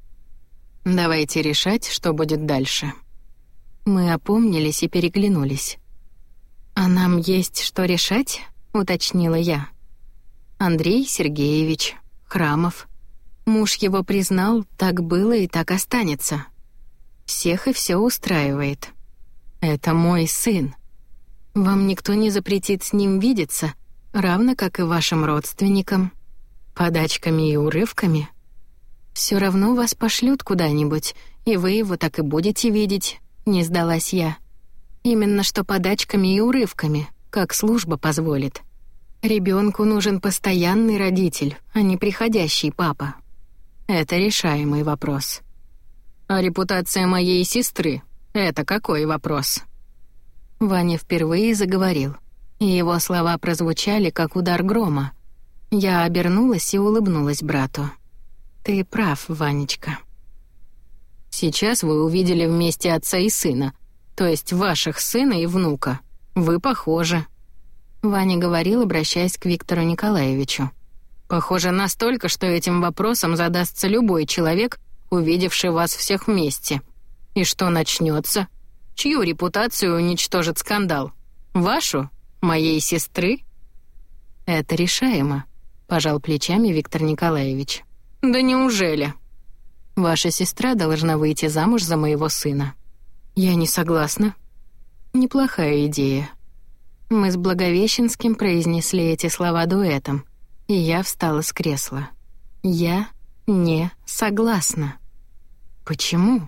Давайте решать, что будет дальше. Мы опомнились и переглянулись. «А нам есть что решать?» — уточнила я. Андрей Сергеевич, Храмов. Муж его признал, так было и так останется. Всех и все устраивает. Это мой сын. Вам никто не запретит с ним видеться, равно как и вашим родственникам. Подачками и урывками. Все равно вас пошлют куда-нибудь, и вы его так и будете видеть, не сдалась я. Именно что подачками и урывками, как служба позволит. Ребенку нужен постоянный родитель, а не приходящий папа. Это решаемый вопрос. А репутация моей сестры — это какой вопрос? Ваня впервые заговорил, и его слова прозвучали, как удар грома. Я обернулась и улыбнулась брату. «Ты прав, Ванечка». «Сейчас вы увидели вместе отца и сына, то есть ваших сына и внука. Вы похожи». Ваня говорил, обращаясь к Виктору Николаевичу. «Похоже настолько, что этим вопросом задастся любой человек, увидевший вас всех вместе. И что начнется? Чью репутацию уничтожит скандал? Вашу? Моей сестры?» «Это решаемо», — пожал плечами Виктор Николаевич. «Да неужели?» «Ваша сестра должна выйти замуж за моего сына». «Я не согласна». «Неплохая идея». Мы с Благовещенским произнесли эти слова дуэтом, и я встала с кресла. «Я не согласна». «Почему?»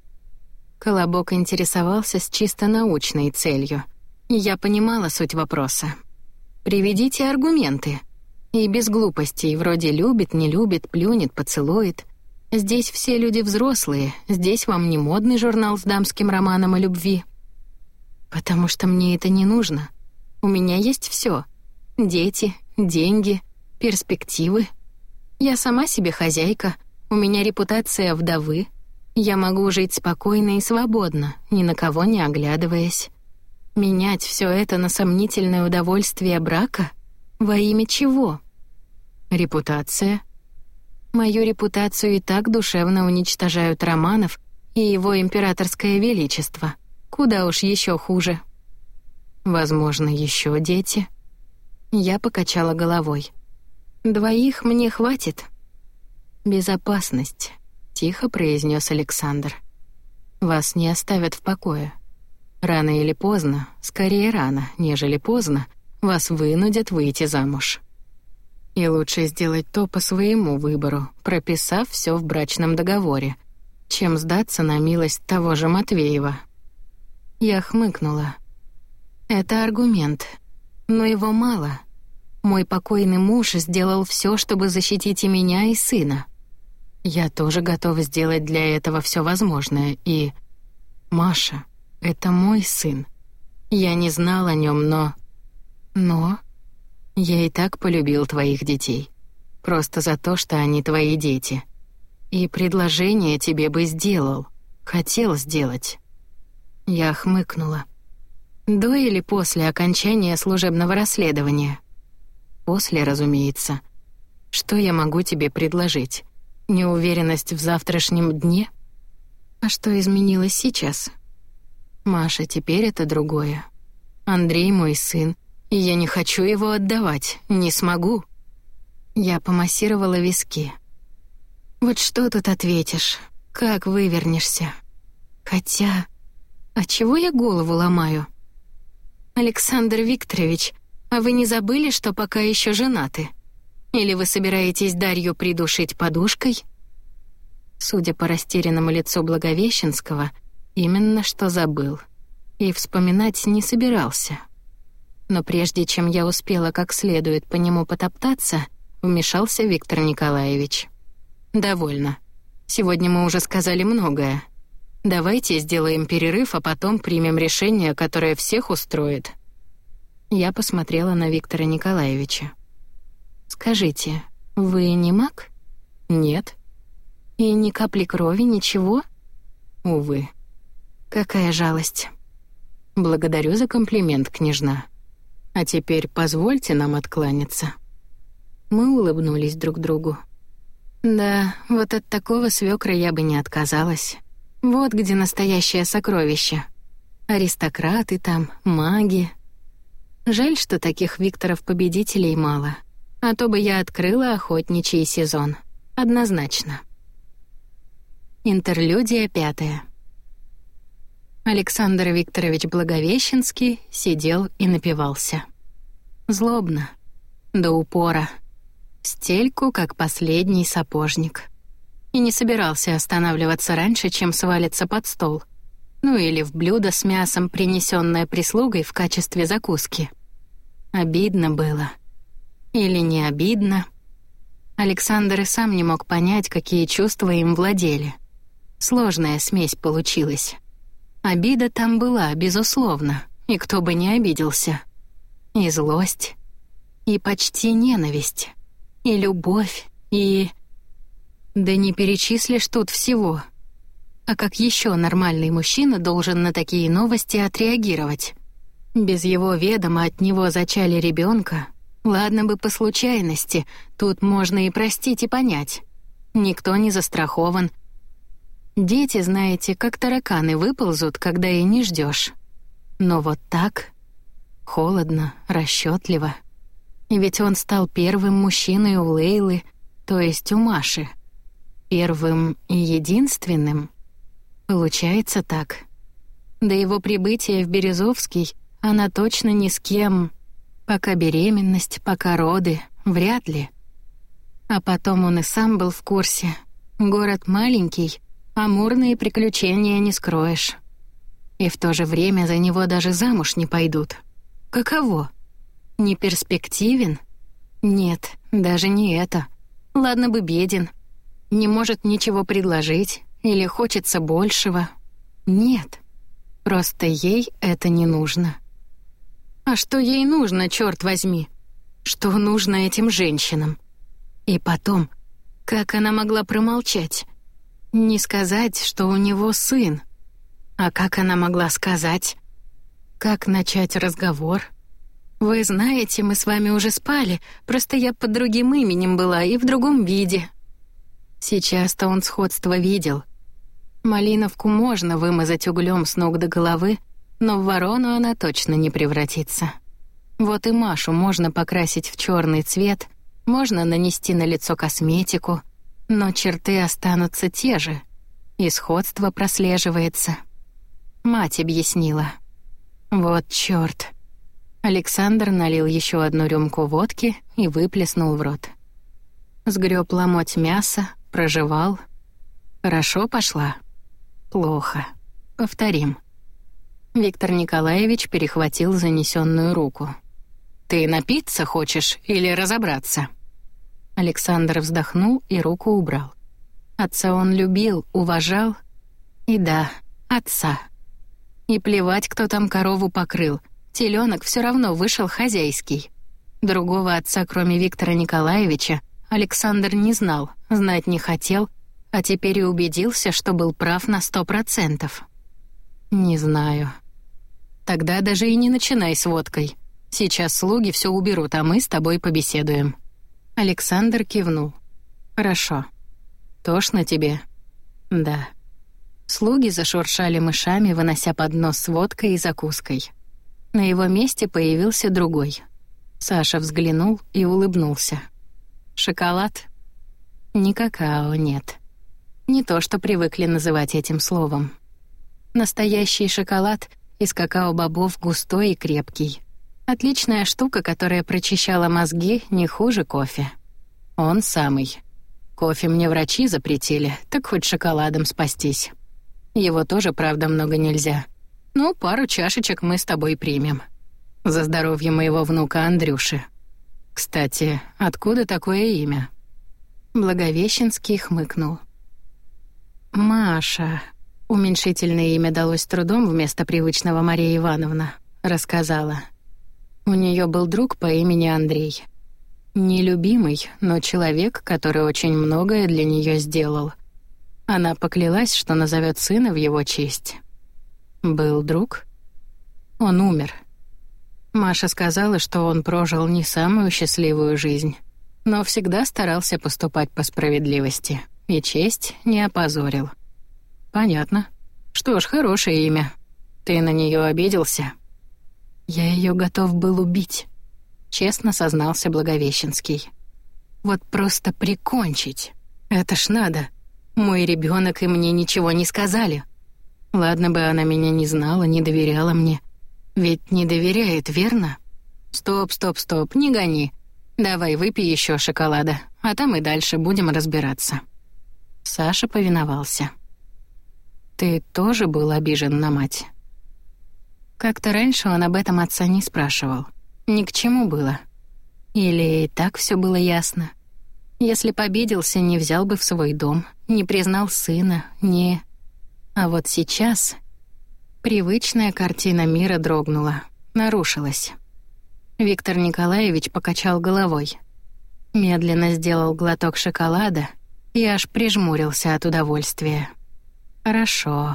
Колобок интересовался с чисто научной целью, и я понимала суть вопроса. «Приведите аргументы». И без глупостей, вроде любит, не любит, плюнет, поцелует. Здесь все люди взрослые, здесь вам не модный журнал с дамским романом о любви. Потому что мне это не нужно. У меня есть все: дети, деньги, перспективы. Я сама себе хозяйка, у меня репутация вдовы. Я могу жить спокойно и свободно, ни на кого не оглядываясь. Менять все это на сомнительное удовольствие брака? Во имя чего? Репутация. Мою репутацию и так душевно уничтожают Романов и его императорское величество. Куда уж еще хуже. Возможно, еще дети. Я покачала головой. Двоих мне хватит. Безопасность, тихо произнес Александр. Вас не оставят в покое. Рано или поздно, скорее рано, нежели поздно, вас вынудят выйти замуж. И лучше сделать то по своему выбору, прописав все в брачном договоре, чем сдаться на милость того же Матвеева. Я хмыкнула. Это аргумент, но его мало. Мой покойный муж сделал все, чтобы защитить и меня, и сына. Я тоже готов сделать для этого все возможное, и... Маша, это мой сын. Я не знал о нем, но... Но... Я и так полюбил твоих детей. Просто за то, что они твои дети. И предложение тебе бы сделал. Хотел сделать. Я хмыкнула. До или после окончания служебного расследования? После, разумеется. Что я могу тебе предложить? Неуверенность в завтрашнем дне? А что изменилось сейчас? Маша, теперь это другое. Андрей мой сын, и я не хочу его отдавать, не смогу. Я помассировала виски. Вот что тут ответишь? Как вывернешься? Хотя... А чего я голову ломаю? Александр Викторович, а вы не забыли, что пока еще женаты? Или вы собираетесь Дарью придушить подушкой? Судя по растерянному лицу Благовещенского, именно что забыл. И вспоминать не собирался. Но прежде чем я успела как следует по нему потоптаться, вмешался Виктор Николаевич. «Довольно. Сегодня мы уже сказали многое. Давайте сделаем перерыв, а потом примем решение, которое всех устроит». Я посмотрела на Виктора Николаевича. «Скажите, вы не маг?» «Нет». «И ни капли крови, ничего?» «Увы». «Какая жалость». «Благодарю за комплимент, княжна. А теперь позвольте нам откланяться». Мы улыбнулись друг другу. Да, вот от такого свёкра я бы не отказалась. Вот где настоящее сокровище. Аристократы там, маги. Жаль, что таких Викторов-победителей мало. А то бы я открыла охотничий сезон. Однозначно. Интерлюдия пятая. Александр Викторович Благовещенский сидел и напивался. Злобно. До упора. В стельку, как последний сапожник. И не собирался останавливаться раньше, чем свалиться под стол. Ну или в блюдо с мясом, принесённое прислугой в качестве закуски. Обидно было. Или не обидно. Александр и сам не мог понять, какие чувства им владели. Сложная смесь получилась. Обида там была, безусловно, и кто бы не обиделся. И злость, и почти ненависть, и любовь, и... Да не перечислишь тут всего. А как еще нормальный мужчина должен на такие новости отреагировать? Без его ведома от него зачали ребенка. Ладно бы по случайности, тут можно и простить, и понять. Никто не застрахован. Дети, знаете, как тараканы выползут, когда и не ждешь. Но вот так... Холодно, расчетливо. И ведь он стал первым мужчиной у Лейлы, то есть у Маши. Первым и единственным. Получается так. До его прибытия в Березовский она точно ни с кем. Пока беременность, пока роды, вряд ли. А потом он и сам был в курсе. Город маленький, амурные приключения не скроешь. И в то же время за него даже замуж не пойдут. Каково? Не перспективен? Нет, даже не это. Ладно бы беден. Не может ничего предложить или хочется большего. Нет. Просто ей это не нужно. А что ей нужно, чёрт возьми? Что нужно этим женщинам? И потом, как она могла промолчать? Не сказать, что у него сын. А как она могла сказать? Как начать разговор? Вы знаете, мы с вами уже спали, просто я под другим именем была и в другом виде. Сейчас-то он сходство видел. Малиновку можно вымазать углем с ног до головы, но в ворону она точно не превратится. Вот и Машу можно покрасить в черный цвет, можно нанести на лицо косметику, но черты останутся те же, и сходство прослеживается. Мать объяснила. Вот чёрт. Александр налил еще одну рюмку водки и выплеснул в рот. Сгреб ломоть мяса, прожевал. Хорошо пошла? Плохо. Повторим. Виктор Николаевич перехватил занесенную руку. «Ты напиться хочешь или разобраться?» Александр вздохнул и руку убрал. Отца он любил, уважал. И да, отца. И плевать, кто там корову покрыл. Телёнок все равно вышел хозяйский. Другого отца, кроме Виктора Николаевича, Александр не знал, знать не хотел, а теперь и убедился, что был прав на сто процентов. «Не знаю». «Тогда даже и не начинай с водкой. Сейчас слуги все уберут, а мы с тобой побеседуем». Александр кивнул. «Хорошо. Тошно тебе?» «Да». Слуги зашуршали мышами, вынося поднос с водкой и закуской. На его месте появился другой. Саша взглянул и улыбнулся. «Шоколад?» «Не какао, нет. Не то, что привыкли называть этим словом. Настоящий шоколад из какао-бобов густой и крепкий. Отличная штука, которая прочищала мозги не хуже кофе. Он самый. кофе мне врачи запретили, так хоть шоколадом спастись. Его тоже, правда, много нельзя. Ну, пару чашечек мы с тобой примем. За здоровье моего внука Андрюши. Кстати, откуда такое имя?» Благовещенский хмыкнул. «Маша», уменьшительное имя далось трудом вместо привычного Мария Ивановна, рассказала. У нее был друг по имени Андрей. Нелюбимый, но человек, который очень многое для нее сделал. Она поклялась, что назовет сына в его честь. Был друг? Он умер. Маша сказала, что он прожил не самую счастливую жизнь, но всегда старался поступать по справедливости и честь не опозорил. «Понятно. Что ж, хорошее имя. Ты на нее обиделся?» «Я ее готов был убить», — честно сознался Благовещенский. «Вот просто прикончить. Это ж надо. Мой ребенок и мне ничего не сказали. Ладно бы она меня не знала, не доверяла мне. Ведь не доверяет, верно? Стоп, стоп, стоп, не гони. Давай выпей еще шоколада, а там и дальше будем разбираться». Саша повиновался. «Ты тоже был обижен на мать?» Как-то раньше он об этом отца не спрашивал. Ни к чему было. Или и так все было ясно. Если б обиделся, не взял бы в свой дом, не признал сына, не... А вот сейчас привычная картина мира дрогнула, нарушилась. Виктор Николаевич покачал головой. Медленно сделал глоток шоколада и аж прижмурился от удовольствия. «Хорошо».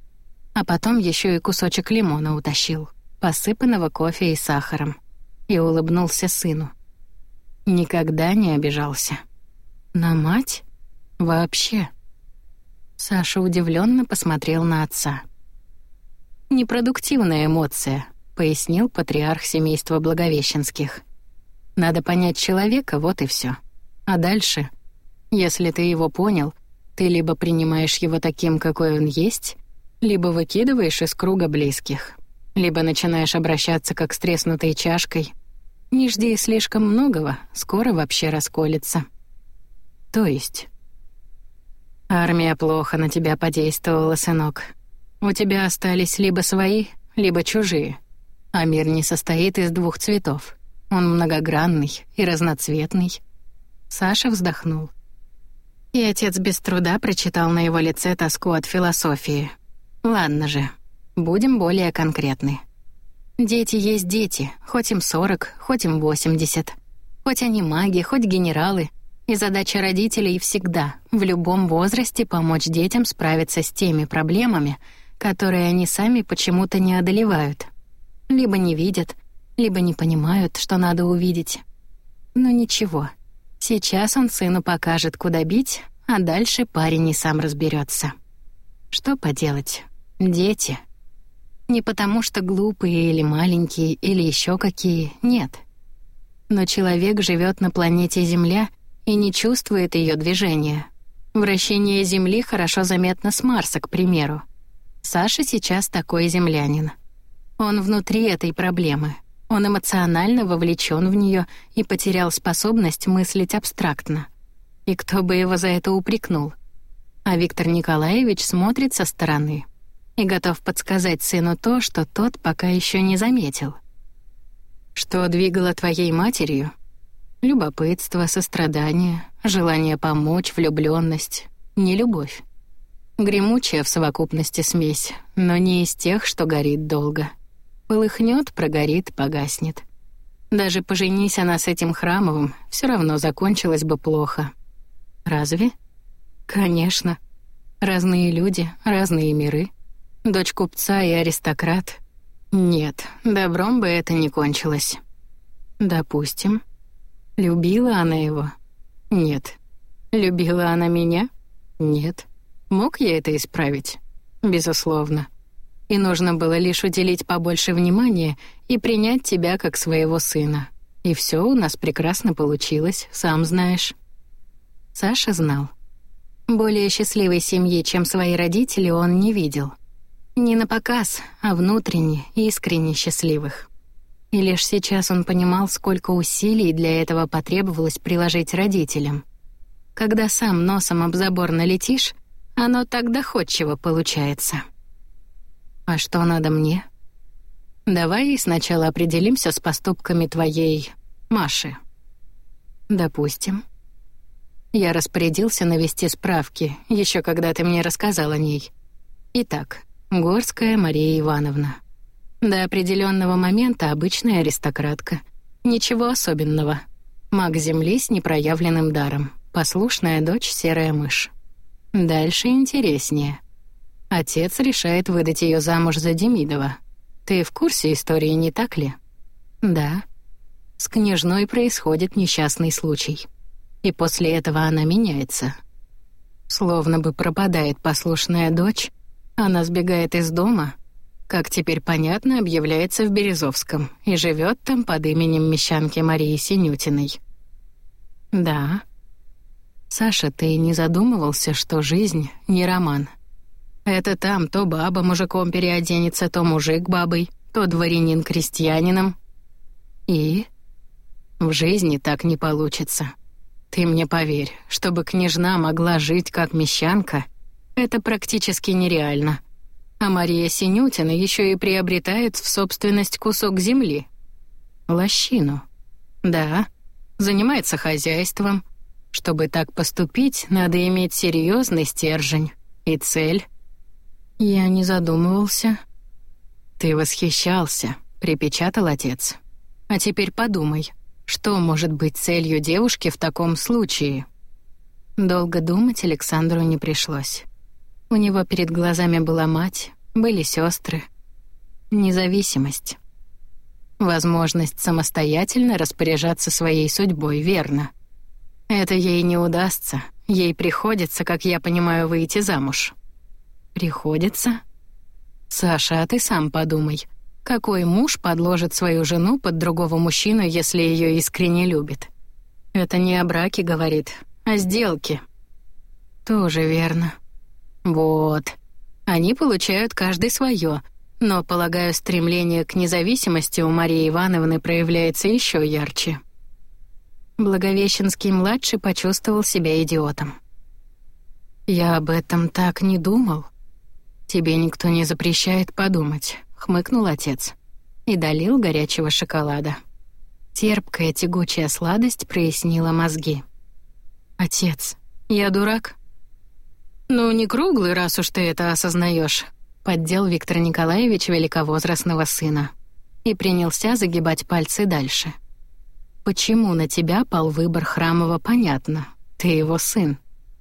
А потом еще и кусочек лимона утащил, посыпанного кофе и сахаром, и улыбнулся сыну. Никогда не обижался. На мать? Вообще. Саша удивленно посмотрел на отца. «Непродуктивная эмоция», — пояснил патриарх семейства Благовещенских. «Надо понять человека, вот и все. А дальше, если ты его понял, ты либо принимаешь его таким, какой он есть, либо выкидываешь из круга близких, либо начинаешь обращаться как с треснутой чашкой. Не жди слишком многого, скоро вообще расколется». «То есть?» «Армия плохо на тебя подействовала, сынок. У тебя остались либо свои, либо чужие. А мир не состоит из двух цветов. Он многогранный и разноцветный». Саша вздохнул. И отец без труда прочитал на его лице тоску от философии. «Ладно же, будем более конкретны. Дети есть дети, хоть им сорок, хоть им восемьдесят. Хоть они маги, хоть генералы. И задача родителей всегда, в любом возрасте, помочь детям справиться с теми проблемами, которые они сами почему-то не одолевают. Либо не видят, либо не понимают, что надо увидеть. Но ничего, сейчас он сыну покажет, куда бить, а дальше парень и сам разберется. Что поделать? Дети. Не потому что глупые или маленькие, или еще какие, нет. Но человек живет на планете Земля и не чувствует ее движения. Вращение Земли хорошо заметно с Марса, к примеру. Саша сейчас такой землянин. Он внутри этой проблемы. Он эмоционально вовлечен в нее и потерял способность мыслить абстрактно. И кто бы его за это упрекнул? А Виктор Николаевич смотрит со стороны и готов подсказать сыну то, что тот пока еще не заметил. Что двигало твоей матерью? Любопытство, сострадание, желание помочь, влюблённость, не любовь. Гремучая в совокупности смесь, но не из тех, что горит долго. Полыхнет, прогорит, погаснет. Даже поженись она с этим Храмовым, все равно закончилось бы плохо. Разве? Конечно. Разные люди, разные миры. Дочь купца и аристократ. Нет, добром бы это не кончилось. Допустим. Любила она его? Нет. Любила она меня? Нет. Мог я это исправить? Безусловно. И нужно было лишь уделить побольше внимания и принять тебя как своего сына. И все у нас прекрасно получилось, сам знаешь. Саша знал. Более счастливой семьи, чем свои родители, он не видел. Не на показ, а внутренне, искренне счастливых. И лишь сейчас он понимал, сколько усилий для этого потребовалось приложить родителям. Когда сам носом об забор налетишь, оно так доходчиво получается. А что надо мне? Давай сначала определимся с поступками твоей Маши. Допустим. Я распорядился навести справки, еще когда ты мне рассказал о ней. Итак, Горская Мария Ивановна. До определенного момента обычная аристократка. Ничего особенного. Маг земли с непроявленным даром. Послушная дочь серая мышь. Дальше интереснее. Отец решает выдать ее замуж за Демидова. Ты в курсе истории, не так ли? Да. С княжной происходит несчастный случай. И после этого она меняется. Словно бы пропадает послушная дочь, она сбегает из дома, как теперь понятно, объявляется в Березовском и живет там под именем мещанки Марии Синютиной. Да. Саша, ты не задумывался, что жизнь не роман? Это там то баба мужиком переоденется, то мужик бабой, то дворянин крестьянином. И в жизни так не получится. Ты мне поверь, чтобы княжна могла жить как мещанка, это практически нереально. А Мария Синютина еще и приобретает в собственность кусок земли. Лощину. Да, занимается хозяйством. Чтобы так поступить, надо иметь серьезный стержень и цель. Я не задумывался. Ты восхищался, припечатал отец. А теперь подумай, что может быть целью девушки в таком случае? Долго думать Александру не пришлось. У него перед глазами была мать, были сестры. Независимость. Возможность самостоятельно распоряжаться своей судьбой, верно. Это ей не удастся. Ей приходится, как я понимаю, выйти замуж. Приходится? Саша, а ты сам подумай. Какой муж подложит свою жену под другого мужчину, если ее искренне любит? Это не о браке говорит, а о сделке. Тоже верно. Вот. Они получают каждый свое, но, полагаю, стремление к независимости у Марии Ивановны проявляется еще ярче. Благовещенский-младший почувствовал себя идиотом. «Я об этом так не думал. Тебе никто не запрещает подумать», — хмыкнул отец и долил горячего шоколада. Терпкая тягучая сладость прояснила мозги. «Отец, я дурак?» «Ну, не круглый, раз уж ты это осознаешь», — поддел Виктор Николаевич великовозрастного сына и принялся загибать пальцы дальше. «Почему на тебя пал выбор Храмова, понятно. Ты его сын.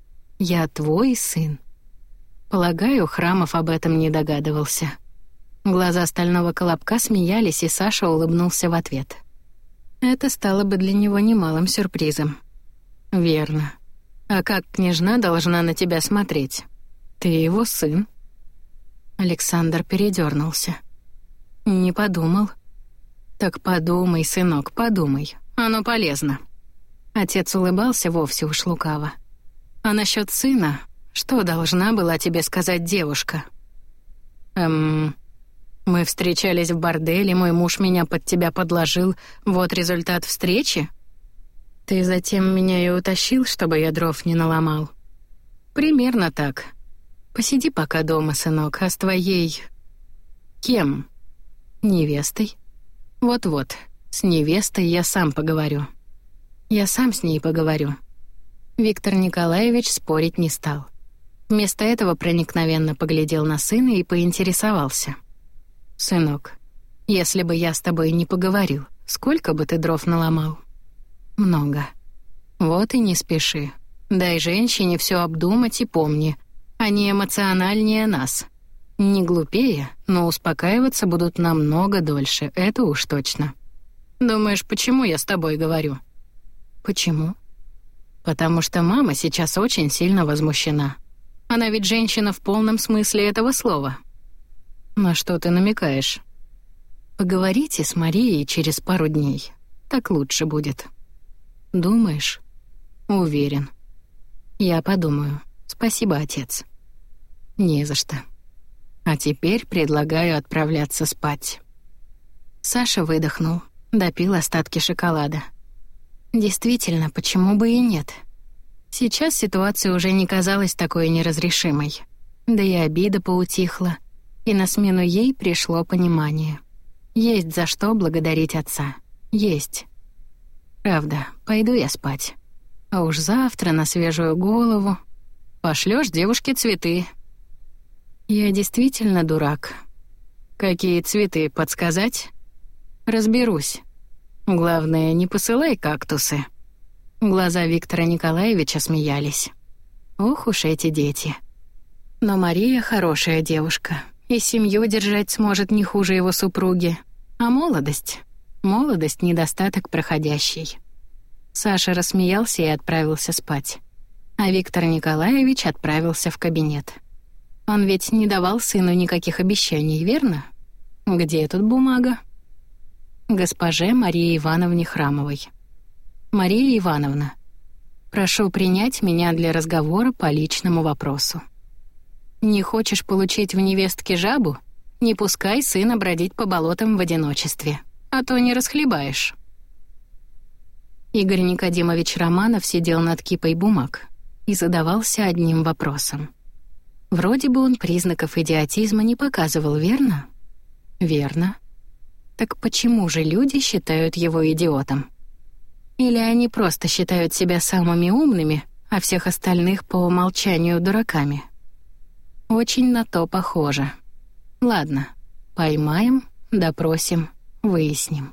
Я твой сын». Полагаю, Храмов об этом не догадывался. Глаза стального колобка смеялись, и Саша улыбнулся в ответ. Это стало бы для него немалым сюрпризом. «Верно. А как княжна должна на тебя смотреть? Ты его сын». Александр передернулся. «Не подумал». «Так подумай, сынок, подумай. Оно полезно». Отец улыбался вовсе уж лукаво. «А насчет сына, что должна была тебе сказать девушка?» «Эм... Мы встречались в борделе, мой муж меня под тебя подложил. Вот результат встречи? Ты затем меня и утащил, чтобы я дров не наломал?» «Примерно так. Посиди пока дома, сынок, а с твоей... Кем? Невестой?» «Вот-вот, с невестой я сам поговорю». «Я сам с ней поговорю». Виктор Николаевич спорить не стал. Вместо этого проникновенно поглядел на сына и поинтересовался. «Сынок, если бы я с тобой не поговорил, сколько бы ты дров наломал?» «Много». «Вот и не спеши. Дай женщине все обдумать и помни. Они эмоциональнее нас. Не глупее, но успокаиваться будут намного дольше, это уж точно». «Думаешь, почему я с тобой говорю?» «Почему?» «Потому что мама сейчас очень сильно возмущена. Она ведь женщина в полном смысле этого слова». «На что ты намекаешь?» «Поговорите с Марией через пару дней. Так лучше будет». «Думаешь?» «Уверен». «Я подумаю. Спасибо, отец». «Не за что. А теперь предлагаю отправляться спать». Саша выдохнул, допил остатки шоколада. «Действительно, почему бы и нет?» Сейчас ситуация уже не казалась такой неразрешимой. Да и обида поутихла, и на смену ей пришло понимание. Есть за что благодарить отца. Есть. Правда, пойду я спать. А уж завтра на свежую голову пошлёшь девушке цветы. Я действительно дурак. Какие цветы подсказать? Разберусь. Главное, не посылай кактусы. Глаза Виктора Николаевича смеялись. Ох уж эти дети. Но Мария хорошая девушка, и семью держать сможет не хуже его супруги. А молодость? Молодость — недостаток проходящий. Саша рассмеялся и отправился спать. А Виктор Николаевич отправился в кабинет. Он ведь не давал сыну никаких обещаний, верно? Где тут бумага? Госпоже Марии Ивановне Храмовой. Мария Ивановна, прошу принять меня для разговора по личному вопросу. Не хочешь получить в невестке жабу? Не пускай сына бродить по болотам в одиночестве, а то не расхлебаешь. Игорь Никодимович Романов сидел над кипой бумаг и задавался одним вопросом. Вроде бы он признаков идиотизма не показывал, верно? Верно. Так почему же люди считают его идиотом? Или они просто считают себя самыми умными, а всех остальных по умолчанию дураками? Очень на то похоже. Ладно, поймаем, допросим, выясним.